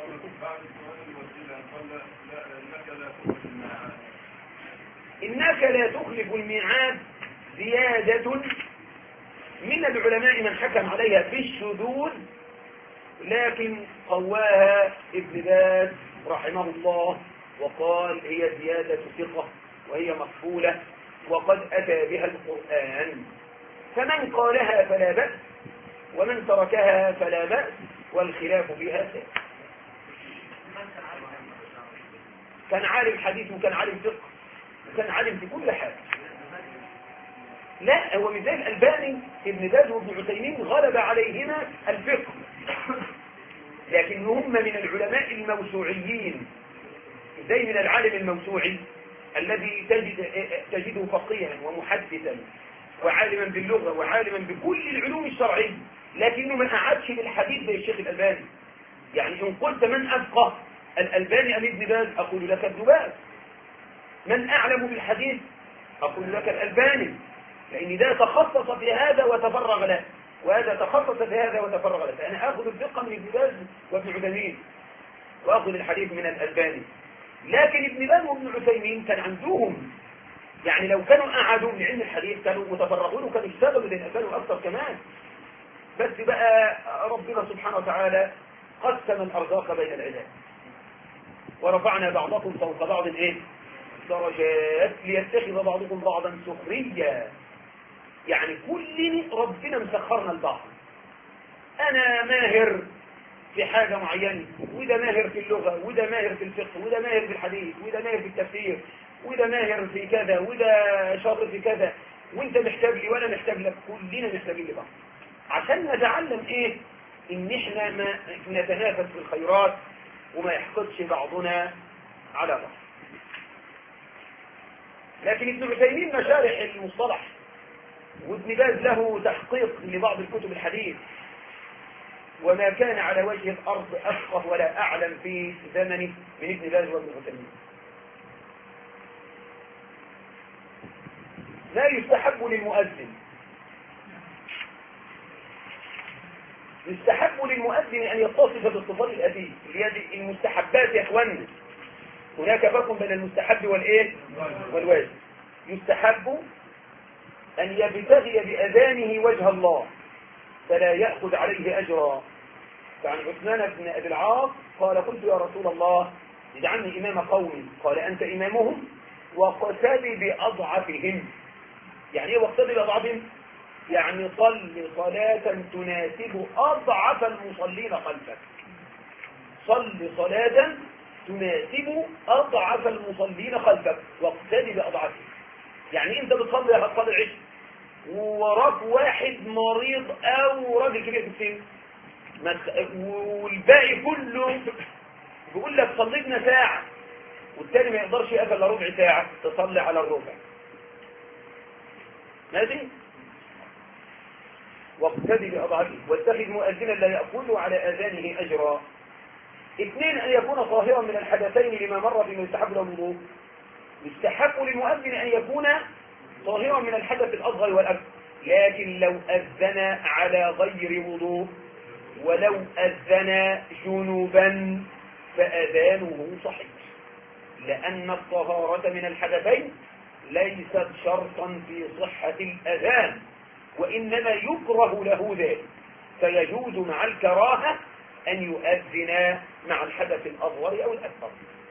انك لا تخلف الميعاد زيادة من العلماء من حكم عليها بالشذوذ، لكن قواها ابن باز رحمه الله وقال هي زيادة ثقة وهي مقبولة، وقد أتى بها القرآن، فمن قالها فلا بأس ومن تركها فلا بأس، والخلاف بها سائر. كان عالم حديث وكان عالم فقه وكان عالم في كل حاجة. لا، هو مثال الألباني ابن باز وابن عثيمين غلب عليهما الفقه، لكنهم من العلماء الموسوعيين. زي من العالم الموسوعي الذي تجده فقيها ومحدثا وعالما باللغة وعالما بكل العلوم الشرعية، لكنه ما قعدش بالحديث زي الشيخ الألباني. يعني إن قلت من أفقه الألباني أم ابن باز أقول لك ابن باز. من أعلم بالحديث أقول لك الألباني، لأن ده تخصص في هذا وتفرغ له، وهذا تخصص في هذا وتفرغ له. فأنا أخذ الفقه من ابن باز وابن عثيمين وأخذ الحديث من الألباني. لكن ابن باز وابن عثيمين كان عندهم، يعني لو كانوا قعدوا من علم الحديث كانوا متفرغون وكانوا اشتغلوا زي الألباني وأكثر كمان. بس بقى ربنا سبحانه وتعالى قسم الأرزاق بين العباد، ورفعنا بعضكم فوق بعض درجات ليتخذ بعضكم بعضا سخريا. يعني كل ربنا مسخرنا البعض. أنا ماهر في حاجة معينة، وده ماهر في اللغة، وده ماهر في الفقه، وده ماهر في الحديث، وده ماهر في التفسير، وده ماهر في كذا، وده شاطر في كذا، وانت محتاج لي وانا محتاج لك، كلنا محتاجين لبعض عشان نتعلم ايه؟ ان احنا ما نتنافس في الخيرات وما يحقدش بعضنا على بعض. لكن ابن عثيمين مشارح المصطلح، وابن باز له تحقيق لبعض الكتب الحديث، وما كان على وجه الأرض أفقه ولا أعلم في زمنه من ابن باز وابن عثيمين. لا يستحب للمؤذن، يستحب للمؤذن أن يتصف بالصفات الآتية اللي هي المستحبات يا إخواننا. هناك فرق بين المستحب والإيه؟ والواجب. يستحب أن يبتغي بأذانه وجه الله فلا يأخذ عليه أجرا. فعن عثمان بن أبي العاص قال: قلت يا رسول الله اجعلني إمام قومي، قال: أنت إمامهم واقتدي بأضعفهم. يعني إيه واقتدي بأضعفهم؟ يعني صل صلاة تناسب أضعف المصلين خلفك. صل صلاة تناسب أضعف المصلين خلفك واقتدي بأضعفهم. يعني أنت بتصلي هتصلي العشاء ووراك واحد مريض أو راجل كبير في السن، والباقي كله بيقول لك صلي لنا ساعة، والتاني ما يقدرش يقفل الا ربع ساعة، تصلي على الربع. ماشي؟ واقتدي بأضعفه واتخذ مؤذنا لا يأخذ على آذانه أجرا. 2 أن يكون طاهرا من الحدثين لما مر بما يستحب له الوضوء. يستحق للمؤذن أن يكون طاهرا من الحدث الأصغر والأكبر، لكن لو أذن على غير وضوء ولو أذن جنوبا فأذانه صحيح، لأن الطهارة من الحدثين ليست شرطا في صحة الأذان، وإنما يكره له ذلك، فيجوز مع الكراهة أن يؤذن مع الحدث الأصغر أو الأكبر.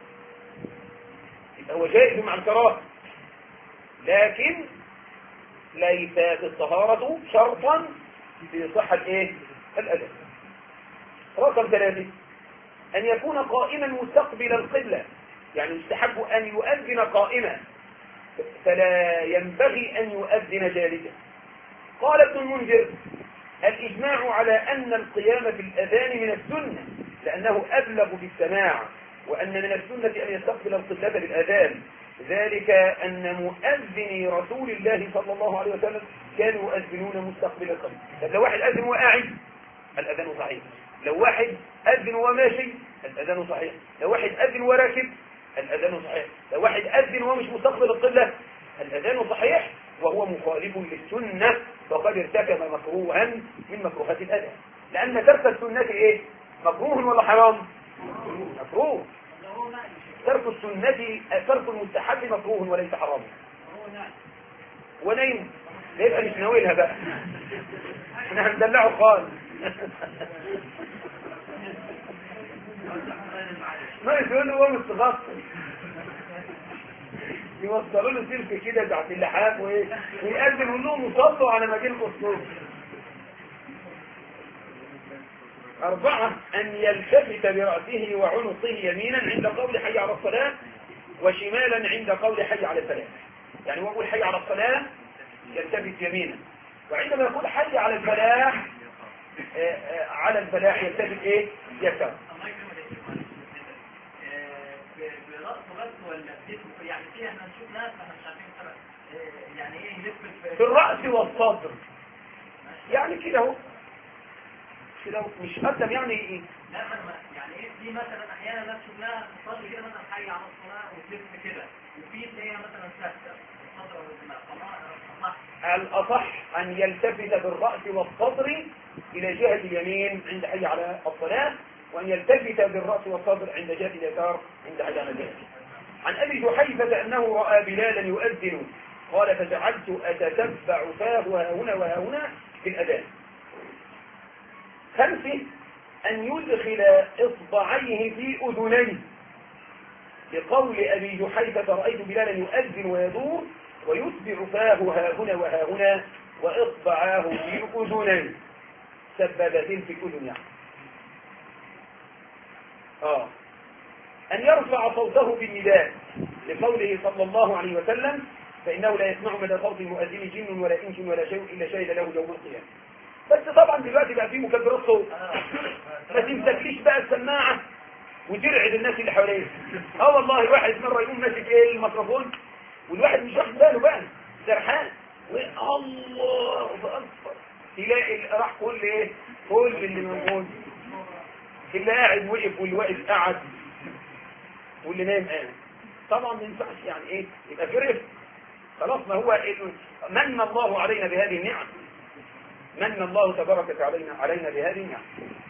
هو جائز مع الكراهة، لكن ليست الطهارة شرطا في صحة الأذان. رقم 3 أن يكون قائما مستقبل القبلة، يعني يستحب أن يؤذن قائما، فلا ينبغي أن يؤذن جالسا. قال ابن المنذر: الإجماع على أن القيام في الأذان من السنة، لأنه أبلغ بالسماع، وأن من السنة أن يستقبل القبلة بالأذان، ذلك أن مؤذني رسول الله صلى الله عليه وسلم كانوا يؤذنون مستقبل القبلة. لو واحد أذن وقاعد الأذان صحيح، لو واحد أذن وماشي الأذان صحيح، لو واحد أذن وراكب الأذان صحيح، لو واحد أذن ومش مستقبل القبلة الأذان صحيح، وهو مخالف للسنة، فقد ارتكب مكروها من مكروهات الأذان. لأن ترك السنة إيه؟ مكروه ولا حرام؟ مكروه. ترك السنة، ترك المستحب مكروه وليس حرام. ونايم يبقى مش ناويلها بقى، احنا هندلعه خالص. ما يقول له هو مستغفر. يوصلوا له سلك كده تحت اللحاف ويقدم يقول لهم صلوا على مدينة الصوت. 4 أن يلتفت برأسه وعنقه يمينا عند قول حي على الصلاة وشمالا عند قول حي على الفلاح. يعني هو يقول حي على الصلاة يلتفت يمينا، وعندما يقول حي على الفلاح يلتفت ايه؟ يسار. برأسه بس ولا بجسمه؟ يعني في احنا نشوف ناس احنا مش عارفين السبب يعني ايه يلف في الرأس والصدر يعني كده اهو كده مش قدم يعني ايه. لا يعني ايه في مثلا احيانا ناس شفناها تصلي كده مثلا حي على الصلاه وتلف كده، وفي تلاقيها مثلا ثابته الصدر والدماغ. الأصح أن يلتفت بالرأس والصدر إلى جهة اليمين عند حي على الصلاة، وأن يلتفت بالرأس والصدر عند جهة اليسار عند حي على الفلاح. عن أبي جحيفة أنه رأى بلالا يؤذن قال فجعلت أتتبع فاه وهنا وهنا في الأذان. 5 أن يدخل إصبعيه في أذنيه لقول أبي جحيفة رأيت بلالا يؤذن ويدور ويتبع فاه هاهنا وهاهنا وإصبعاه في أذنيه سبابتين في الأذن يعني. أن يرفع صوته بالنداء لقوله صلى الله عليه وسلم فإنه لا يسمع مدى صوت المؤذن جن ولا إنس ولا شيء إلا شهد له يوم القيامة. بس طبعا دلوقتي بقى فيه مكبرات صوت، ما تمسكليش بقى السماعة وترعد الناس اللي حواليه. والله واحد مرة يقوم ماسك الميكروفون والواحد مش واخد باله بقى سرحان الله أكبر، تلاقي راح كل اللي موجود، اللي قاعد وقف واللي واقف قعد واللي نايم قاعد. طبعا ما ينفعش يعني ايه يبقى فرق خلاص. ما هو من الله علينا بهذه النعم، من الله تبارك علينا بهذه النعم.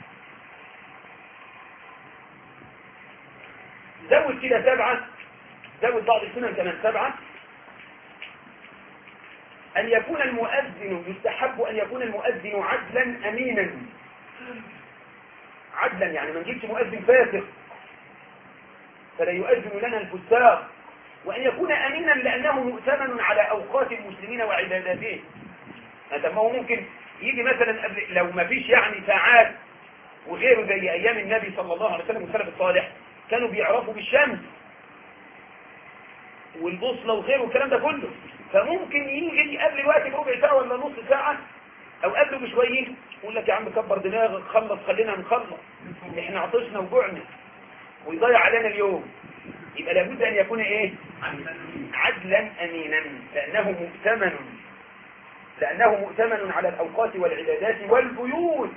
زود كده 7، زود بعض السنن كمان 7. أن يكون المؤذن يستحب أن يكون المؤذن عدلا أمينا. عدلا يعني ما نجيبش مؤذن فاسق فلا يؤذن لنا الفساق، وأن يكون أمينا لأنه مؤتمن على أوقات المسلمين وعباداتهم. هذا ما هو ممكن يجي مثلا قبل لو ما فيش يعني ساعات وغيره زي أيام النبي صلى الله عليه وسلم والسلف الصالح كانوا بيعرفوا بالشمس والبوصلة وغيره والكلام ده كله، فممكن يجي قبل الوقت بربع ساعة ولا نص ساعة أو قبله بشوية يقول لك يا عم كبر دماغك خلص خلينا نخلص احنا عطشنا وجوعنا ويضيع علينا اليوم. يبقى لابد أن يكون ايه؟ عدلا أمينا لأنه مؤتمن على الأوقات والعبادات والبيوت،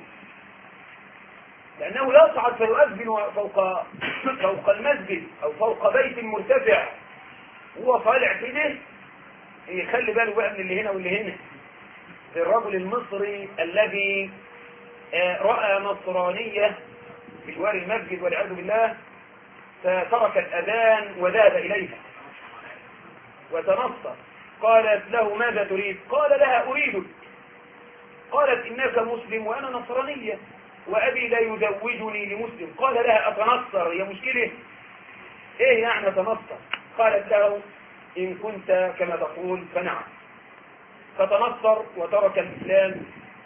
لأنه يصعد فيؤذن فوق المسجد أو فوق بيت مرتفع هو طالع كده يخلي باله بقى من اللي هنا واللي هنا. الرجل المصري الذي رأى نصرانية بجوار المسجد والعياذ بالله فترك الأذان وذهب إليها وتنصر، قالت له ماذا تريد؟ قال لها أريدك. قالت إنك مسلم وأنا نصرانية وأبي لا يزوجني لمسلم. قال لها أتنصر؟ هي مشكلة إيه يعني أتنصر؟ قالت له إن كنت كما تقول فنعم. فتنصر وترك الإسلام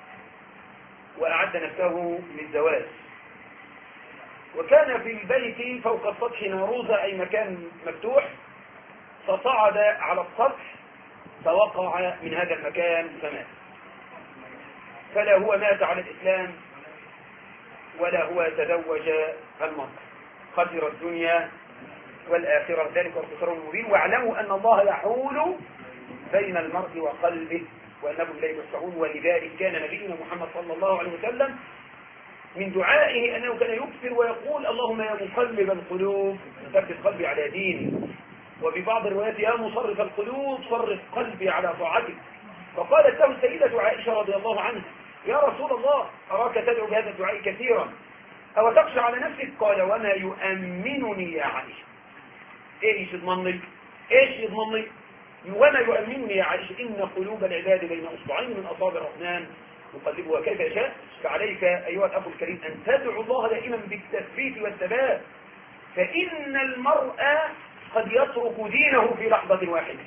وأعد نفسه للزواج. وكان في البيت فوق السطح ناروزة أي مكان مفتوح، فصعد على السطح فوقع من هذا المكان فمات. فلا هو مات على الإسلام ولا هو تزوج المرأة، خسر الدنيا والآخرة، ذلك اختصار مبين. واعلموا أن الله يحول بين المرء وقلبه وأنه إليه يرجعون. ولذلك كان نبينا محمد صلى الله عليه وسلم من دعائه أنه كان يكثر ويقول اللهم يا مقلب القلوب ثبت قلبي على دينك، وفي بعض الروايات يا مصرف القلوب صرف قلبي على طاعتك. فقالت له السيدة عائشة رضي الله عنها يا رسول الله أراك تدعو بهذا الدعاء كثيرا أو تخشى على نفسك؟ قال وما يؤمنني يا عائشة. ايش يضمنني؟ وما يؤمنني يا عائشة إن قلوب العباد بين أصبعين من أصابع الرحمن يقلبها كيف يشاء. فعليك أيها الأخ الكريم أن تدعو الله دائما بالتثبيت والثبات، فإن المرء قد يترك دينه في لحظة واحدة،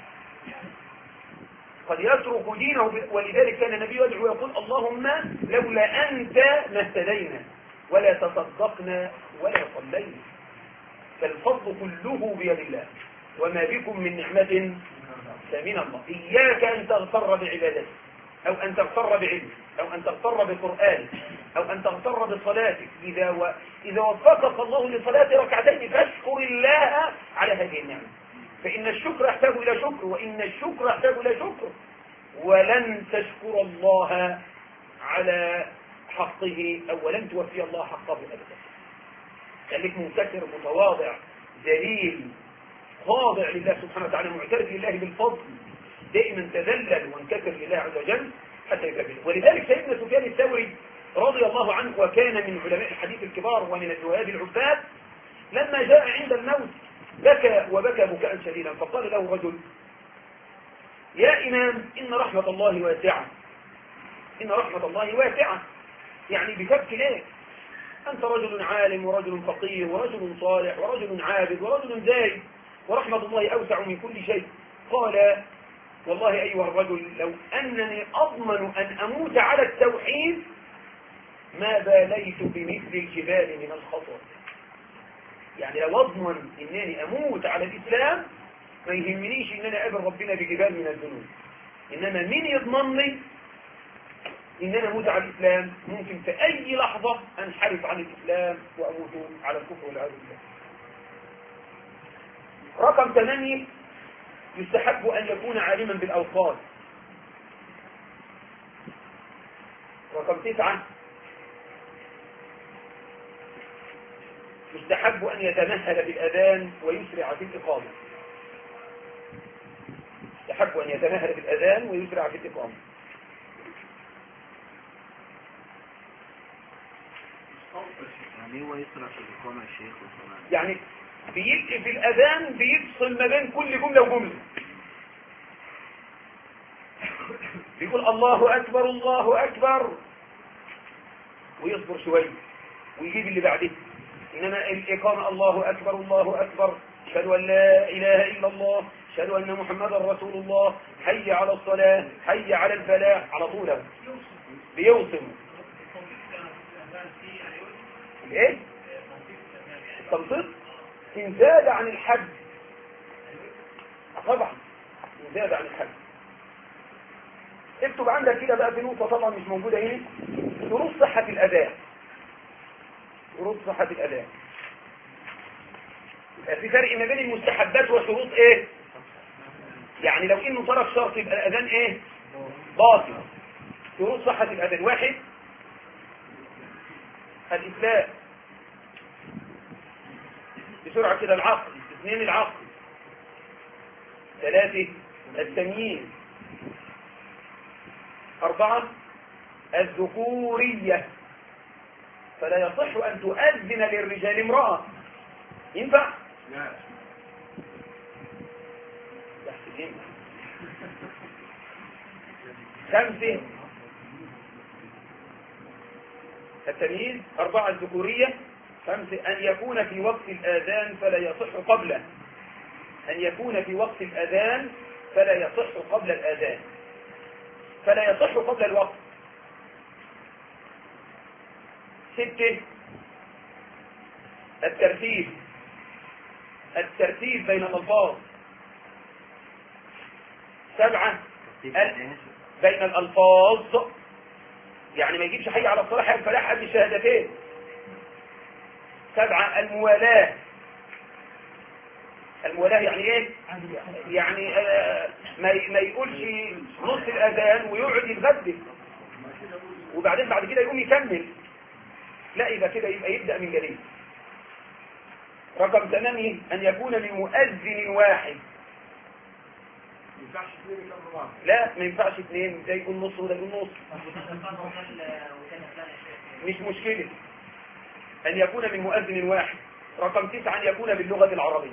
قد يترك دينه ولذلك كان النبي يدعو ويقول اللهم لولا أنت ما اهتدينا ولا تصدقنا ولا صلينا. فالفضل كله بيد الله، وما بكم من نعمة فمن الله. إياك أن تغتر بعبادتك، أو أن تغتر بعلمك، أو أن تغتر بقرآنك، أو أن تغتر بصلاتك. إذا وفقك الله لصلاة ركعتين فاشكر الله على هذه النعمة، فإن الشكر يحتاج إلى شكر، وإن الشكر يحتاج إلى شكر. ولن تشكر الله على حقه، أو ولن توفي الله حقه أبدا. خليك منكسر متواضع ذليل خاضع لله سبحانه وتعالى، معترف لله بالفضل، دائما تذلل وانكسر لله عز وجل حتى يكبر. ولذلك سيدنا سفيان الثوري رضي الله عنه، وكان من علماء الحديث الكبار ومن الزهاد العباد، لما جاء عند الموت بكى وبكى بكاء شديدا، فقال له رجل: يا إمام إن رحمة الله واسعة، إن رحمة الله واسعة، يعني بتبكي ليه؟ أنت رجل عالم ورجل فقيه ورجل صالح ورجل عابد ورجل زاهد، ورحمة الله أوسع من كل شيء. قال: والله أيها الرجل لو أنني أضمن أن أموت على التوحيد ما باليت بمثل الجبال من الخطر. يعني لو أضمن أنني أموت على الإسلام ما يهمنيش أن أنا أقابل ربنا بجبال من الذنوب، إنما مين يضمن لي إن أنا أموت على الإسلام؟ ممكن في أي لحظة أنحرف عن الإسلام وأموت على الكفر والعياذ بالله. رقم 8: يستحب أن يكون عالما بالأوقات. رقم 9: يستحب أن يتمهل بالأذان ويسرع في الإقامة. يستحب أن يتمهل بالأذان ويسرع في الإقامة. يعني هو يسرع في الإقامة يا شيخ؟ يعني بيبقى في الأذان بيفصل ما بين كل جملة وجملة، بيقول الله أكبر الله أكبر ويصبر شوية ويجيب اللي بعده. إنما الإقامة الله أكبر الله أكبر، أشهد أن لا إله إلا الله، أشهد أن محمدا رسول الله، حي على الصلاة، حي على الفلاح، على طول بيوصم. ايه التنطيط؟ إن زاد عن الحد طبعا، إن زاد عن الحد. اكتب عندك كده بقى في نقطة طبعا مش موجودة هنا: شروط صحة الأداء. شروط صحة الأداء. في فرق ما بين المستحبات وشروط ايه؟ يعني لو انه ترك شرط يبقى الأذان ايه؟ باطل. شروط صحة الأذان: 1 الإسلام، بسرعة كده العقل. 2 العقل. 3 التمييز. 4 الذكورية، فلا يصح أن تؤذن للرجال امرأة. ينفع؟ لا. يحسدين. 5 التمييز. 4 الذكورية. 5 أن يكون في وقت الآذان فلا يصح قبله. أن يكون في وقت الآذان فلا يصح قبل الآذان، فلا يصح قبل الوقت. 6 الترتيب، الترتيب بين الألفاظ. 7 بين الألفاظ، يعني ما يجيبش حي على الصلاح الفلاح قبل الشهادتين. 7 الموالاة. الموالاة يعني ايه؟ يعني ما يقولش نص الأذان ويقعد يتغدى وبعدين بعد كده يقوم يكمل، لا، يبقى كده يبقى يبدأ من جديد. رقم 8 أن يكون من مؤذن واحد. لا، ما ينفعش 2، ده يقول نص وده يقول نص، مش مشكلة. أن يكون من مؤذن واحد. رقم 9 أن يكون باللغة العربية.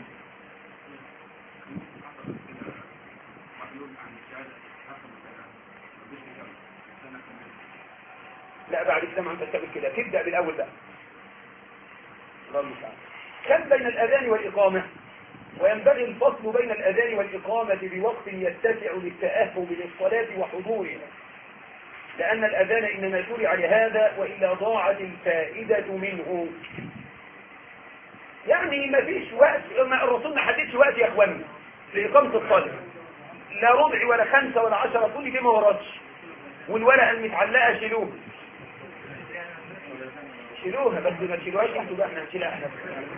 لا، بعد كده ما انت تكتب كده، تبدأ بالأول بقى. كم بين الأذان والإقامة؟ وينبغي الفصل بين الأذان والإقامة بوقت يتسع للتأهب للصلاة وحضورها، لأن الأذان إنما شرع لهذا وإلا ضاعت الفائدة منه. يعني ما فيش وقت، الرسول ما حددش وقت يا اخواني لإقامة الصلاة، لا ربع ولا 5 ولا 10، كل دي ما وردش. والورقة المتعلقة شيلوها بس ما تشيلوهاش انتوا بقى، احنا هنشيلها احنا.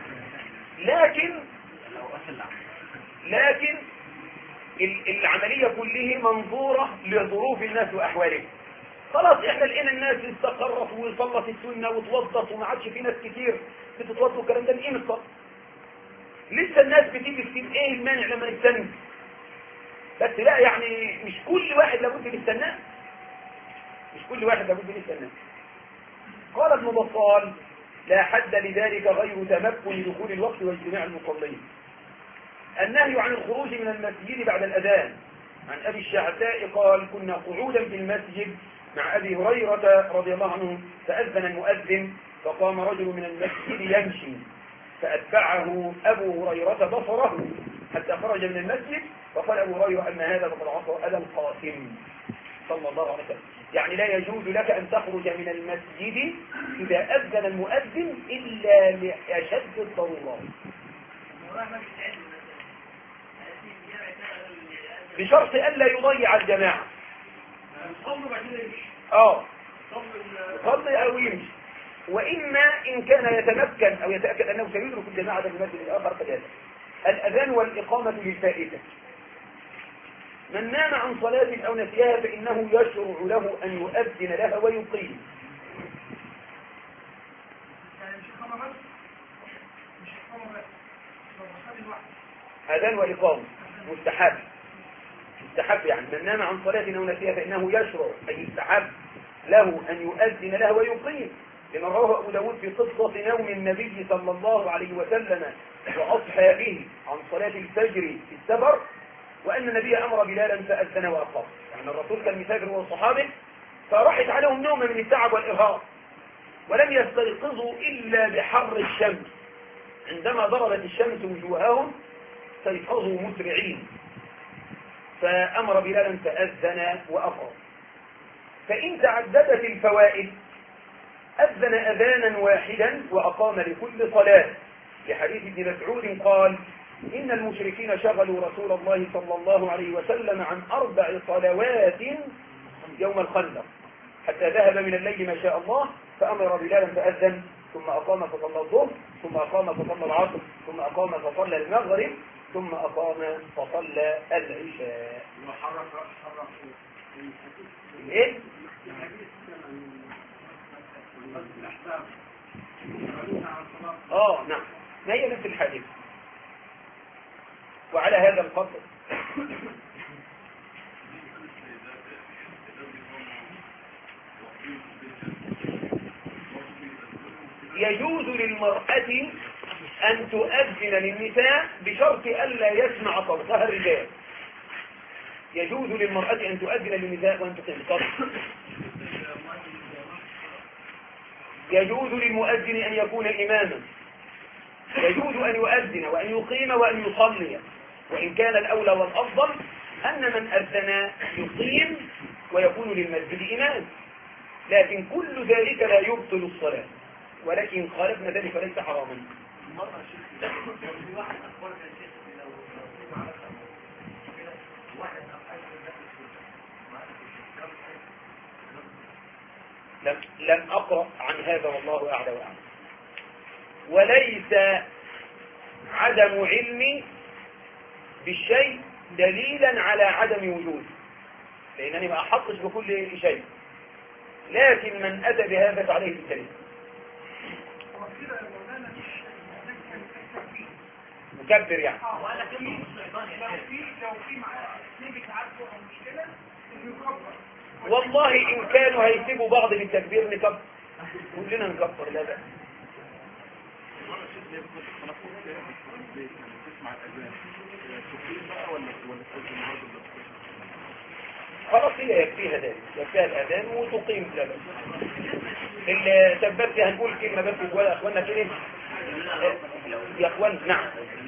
لكن العملية كلها منظورة لظروف الناس وأحوالهم. خلاص احنا لقينا الناس استقرت وصلت السنة وتوضت وما عادش في ناس كتير بتتوضوا والكلام ده، نقيم الصلاة. لسه الناس بتيجي كتير، ايه المانع لما نستنى؟ بس لا يعني مش كل واحد لابد يستناه، قال ابن بطال: لا حد لذلك غير تمكن دخول الوقت واجتماع المصلين. النهي عن الخروج من المسجد بعد الأذان. عن أبي الشعثاء قال: كنا قعودا في المسجد مع أبي هريرة رضي الله عنه، فأذن المؤذن فقام رجل من المسجد يمشي، فأتبعه أبو هريرة بصره حتى خرج من المسجد، فقال أبو هريرة: أن هذا فقد عصى أبا القاسم صلى الله عليه وسلم. يعني لا يجوز لك أن تخرج من المسجد إذا أذن المؤذن إلا لأشد الضرورات، بشرط ألا يضيع الجماعة. يصلي أو يمشي، وإما إن كان يتمكن أو يتأكد أنه سيدرك الجماعة في المسجد الآخر فجاز. الأذان والإقامة للفائدة. من نام عن صلاة أو نسيها فإنه يشرع له أن يؤذن لها ويقيم. أذان وإقامة مستحب، يعني من نام عن صلاة أو نسيها فإنه يشرع أي يستحب له أن يؤذن لها ويقيم، لما رواه أبو داود في قصة نوم النبي صلى الله عليه وسلم وأصحابه عن صلاة الفجر في السفر، وأن النبي أمر بلالا فأذن وأقام. يعني الرسول كان مسافر والصحابة، فراحت عليهم نوم من التعب والإرهاق، ولم يستيقظوا إلا بحر الشمس. عندما ضربت الشمس وجوههم استيقظوا مسرعين، فأمر بلالا فأذن وأقام. فإن تعددت الفوائد أذن أذانا واحدا وأقام لكل صلاة، لحديث ابن مسعود قال: إن المشركين شغلوا رسول الله صلى الله عليه وسلم عن 4 صلوات يوم الخندق، حتى ذهب من الليل ما شاء الله، فأمر بلالا فأذن، ثم أقام فصلى الظهر، ثم أقام فصلى العصر، ثم أقام فصلى المغرب، ثم أقام فصلى العشاء. إيه؟ نعم، ما هي نفس الحديث. وعلى هذا القدر يجوز للمرأة أن تؤذن للنساء بشرط ألا يسمع صوتها الرجال. يجوز للمرأة أن تؤذن للنساء وأن تقيم الصلاة. يجوز للمؤذن أن يكون إماما، يجوز أن يؤذن وأن يقيم وأن يصلي، وإن كان الأولى والأفضل أن من أذن يقيم ويكون للمسجد إمام، لكن كل ذلك لا يبطل الصلاة، ولكن خالفنا ذلك ليس حراما. لم أقرأ عن هذا والله أعلى وأعلم. وليس عدم علمي بالشيء دليلا على عدم وجوده، لأنني ما أحطش بكل شيء، لكن من أتى بهذا فعليه الدليل. مكبر يعني. والله إن كانوا هيسيبوا بعض للتكبير نكبر، كلنا نكبر، لا بأس. خلاص هي يكفيها ذلك، يكفيها الأذان وتقيم لا بأس. اللي سببت هنقول كلمة بس ولا أخوانا كده يا اخوان نعم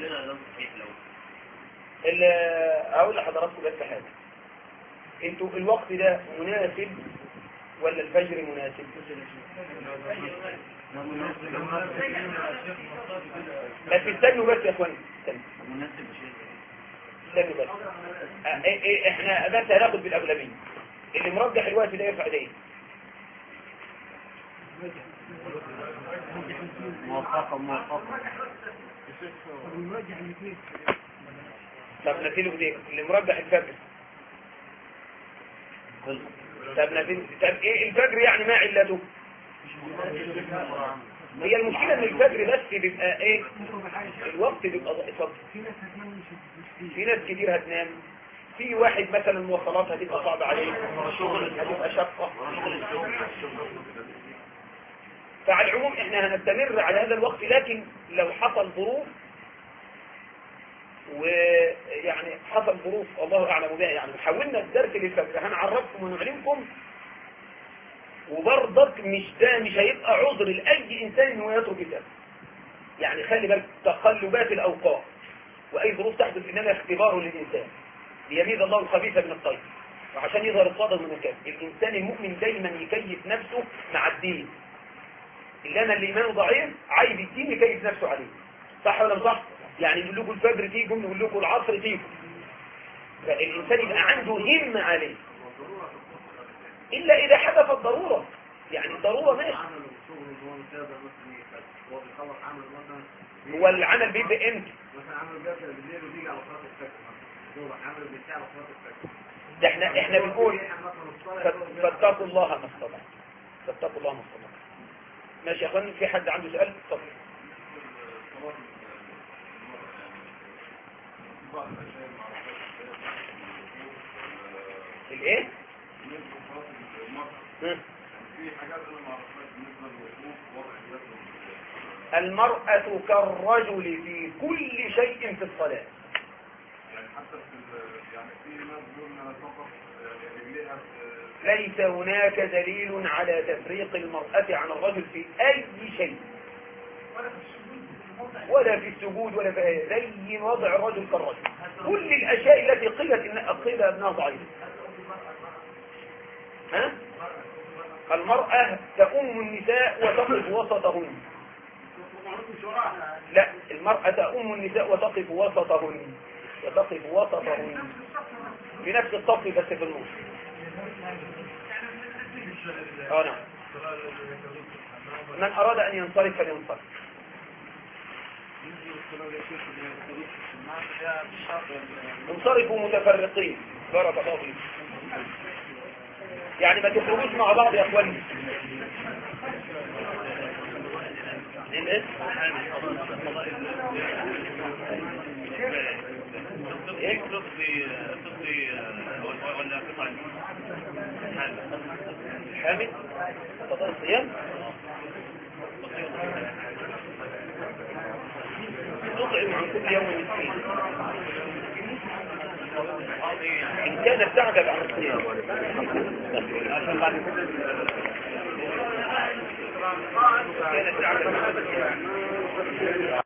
اقول لحضراتكم بس حاجه. انتوا الوقت ده مناسب ولا الفجر مناسب؟ بس استنوا بس يا اخوان، استنوا بس. احنا بس هناخد بالاغلبيه. اللي مرجح الوقت ده يرفع ايديه. موافقة. طب نسيله ايديه اللي مرجح الفجر. طب ايه الفجر يعني ما علته؟ هي المشكلة ان الفجر بس بيبقى ايه الوقت بيبقى ضعيف. في ناس كتير هتنام، في واحد مثلا المواصلات هتبقى صعبة عليه، هتبقى شقة. فعلى العموم احنا هنستمر على هذا الوقت، لكن لو حصل ظروف ويعني حصل ظروف الله اعلم بها، يعني حولنا الدرس للفجر هنعرفكم ونعلمكم، وبرضك مش هيبقى عذر لاي انسان انه يترك الدرس. يعني خلي بالك تقلبات الاوقات واي ظروف تحدث انما اختبار للانسان ليميز الله الخبيث من الطيب وعشان يظهر الصادق من الكاذب. الانسان المؤمن دايما يكيف نفسه مع الدين. اللي انا اللي ايمانه ضعيف عايز الدين يكيف نفسه عليه، صح ولا مش صح؟ يعني نقول لكم الفجر تيجوا، نقول لكم العصر تيجوا، فالانسان يبقى عنده همه عليه الا اذا حدثت ضروره. يعني الضروره ماشي. هو العمل بيبقى امتى؟ ده احنا بنقول فاتقوا الله ما استطعتم. فاتقوا الله ما استطعتم. ماشي يا اخواني، في حد عنده سؤال؟ اتفضل. الايه؟ المرأة كالرجل في كل شيء في الصلاة. يعني حتى في ناس بيقولوا فقط رجليها. ليس هناك دليل على تفريق المرأة عن الرجل في أي شيء، ولا في السجود ولا في زي وضع الرجل كالرجل. كل الأشياء التي قيل أنها ضعيفة. ها؟ المرأة تؤم النساء وتقف وسطهن. لا، المرأة تؤم النساء وتقف وسطهن. في نفس الصف بس في النص. نعم. من أراد أن ينصرف فلينصرف. انصرفوا متفرقين. بارك الله فيكم. يعني ما تخرجوش مع بعض يا اخواني. ايه حامد قضاء الصيام تطعم عن كل يوم مسكين إن كان ابتعد عن الصيام عشان بعد كده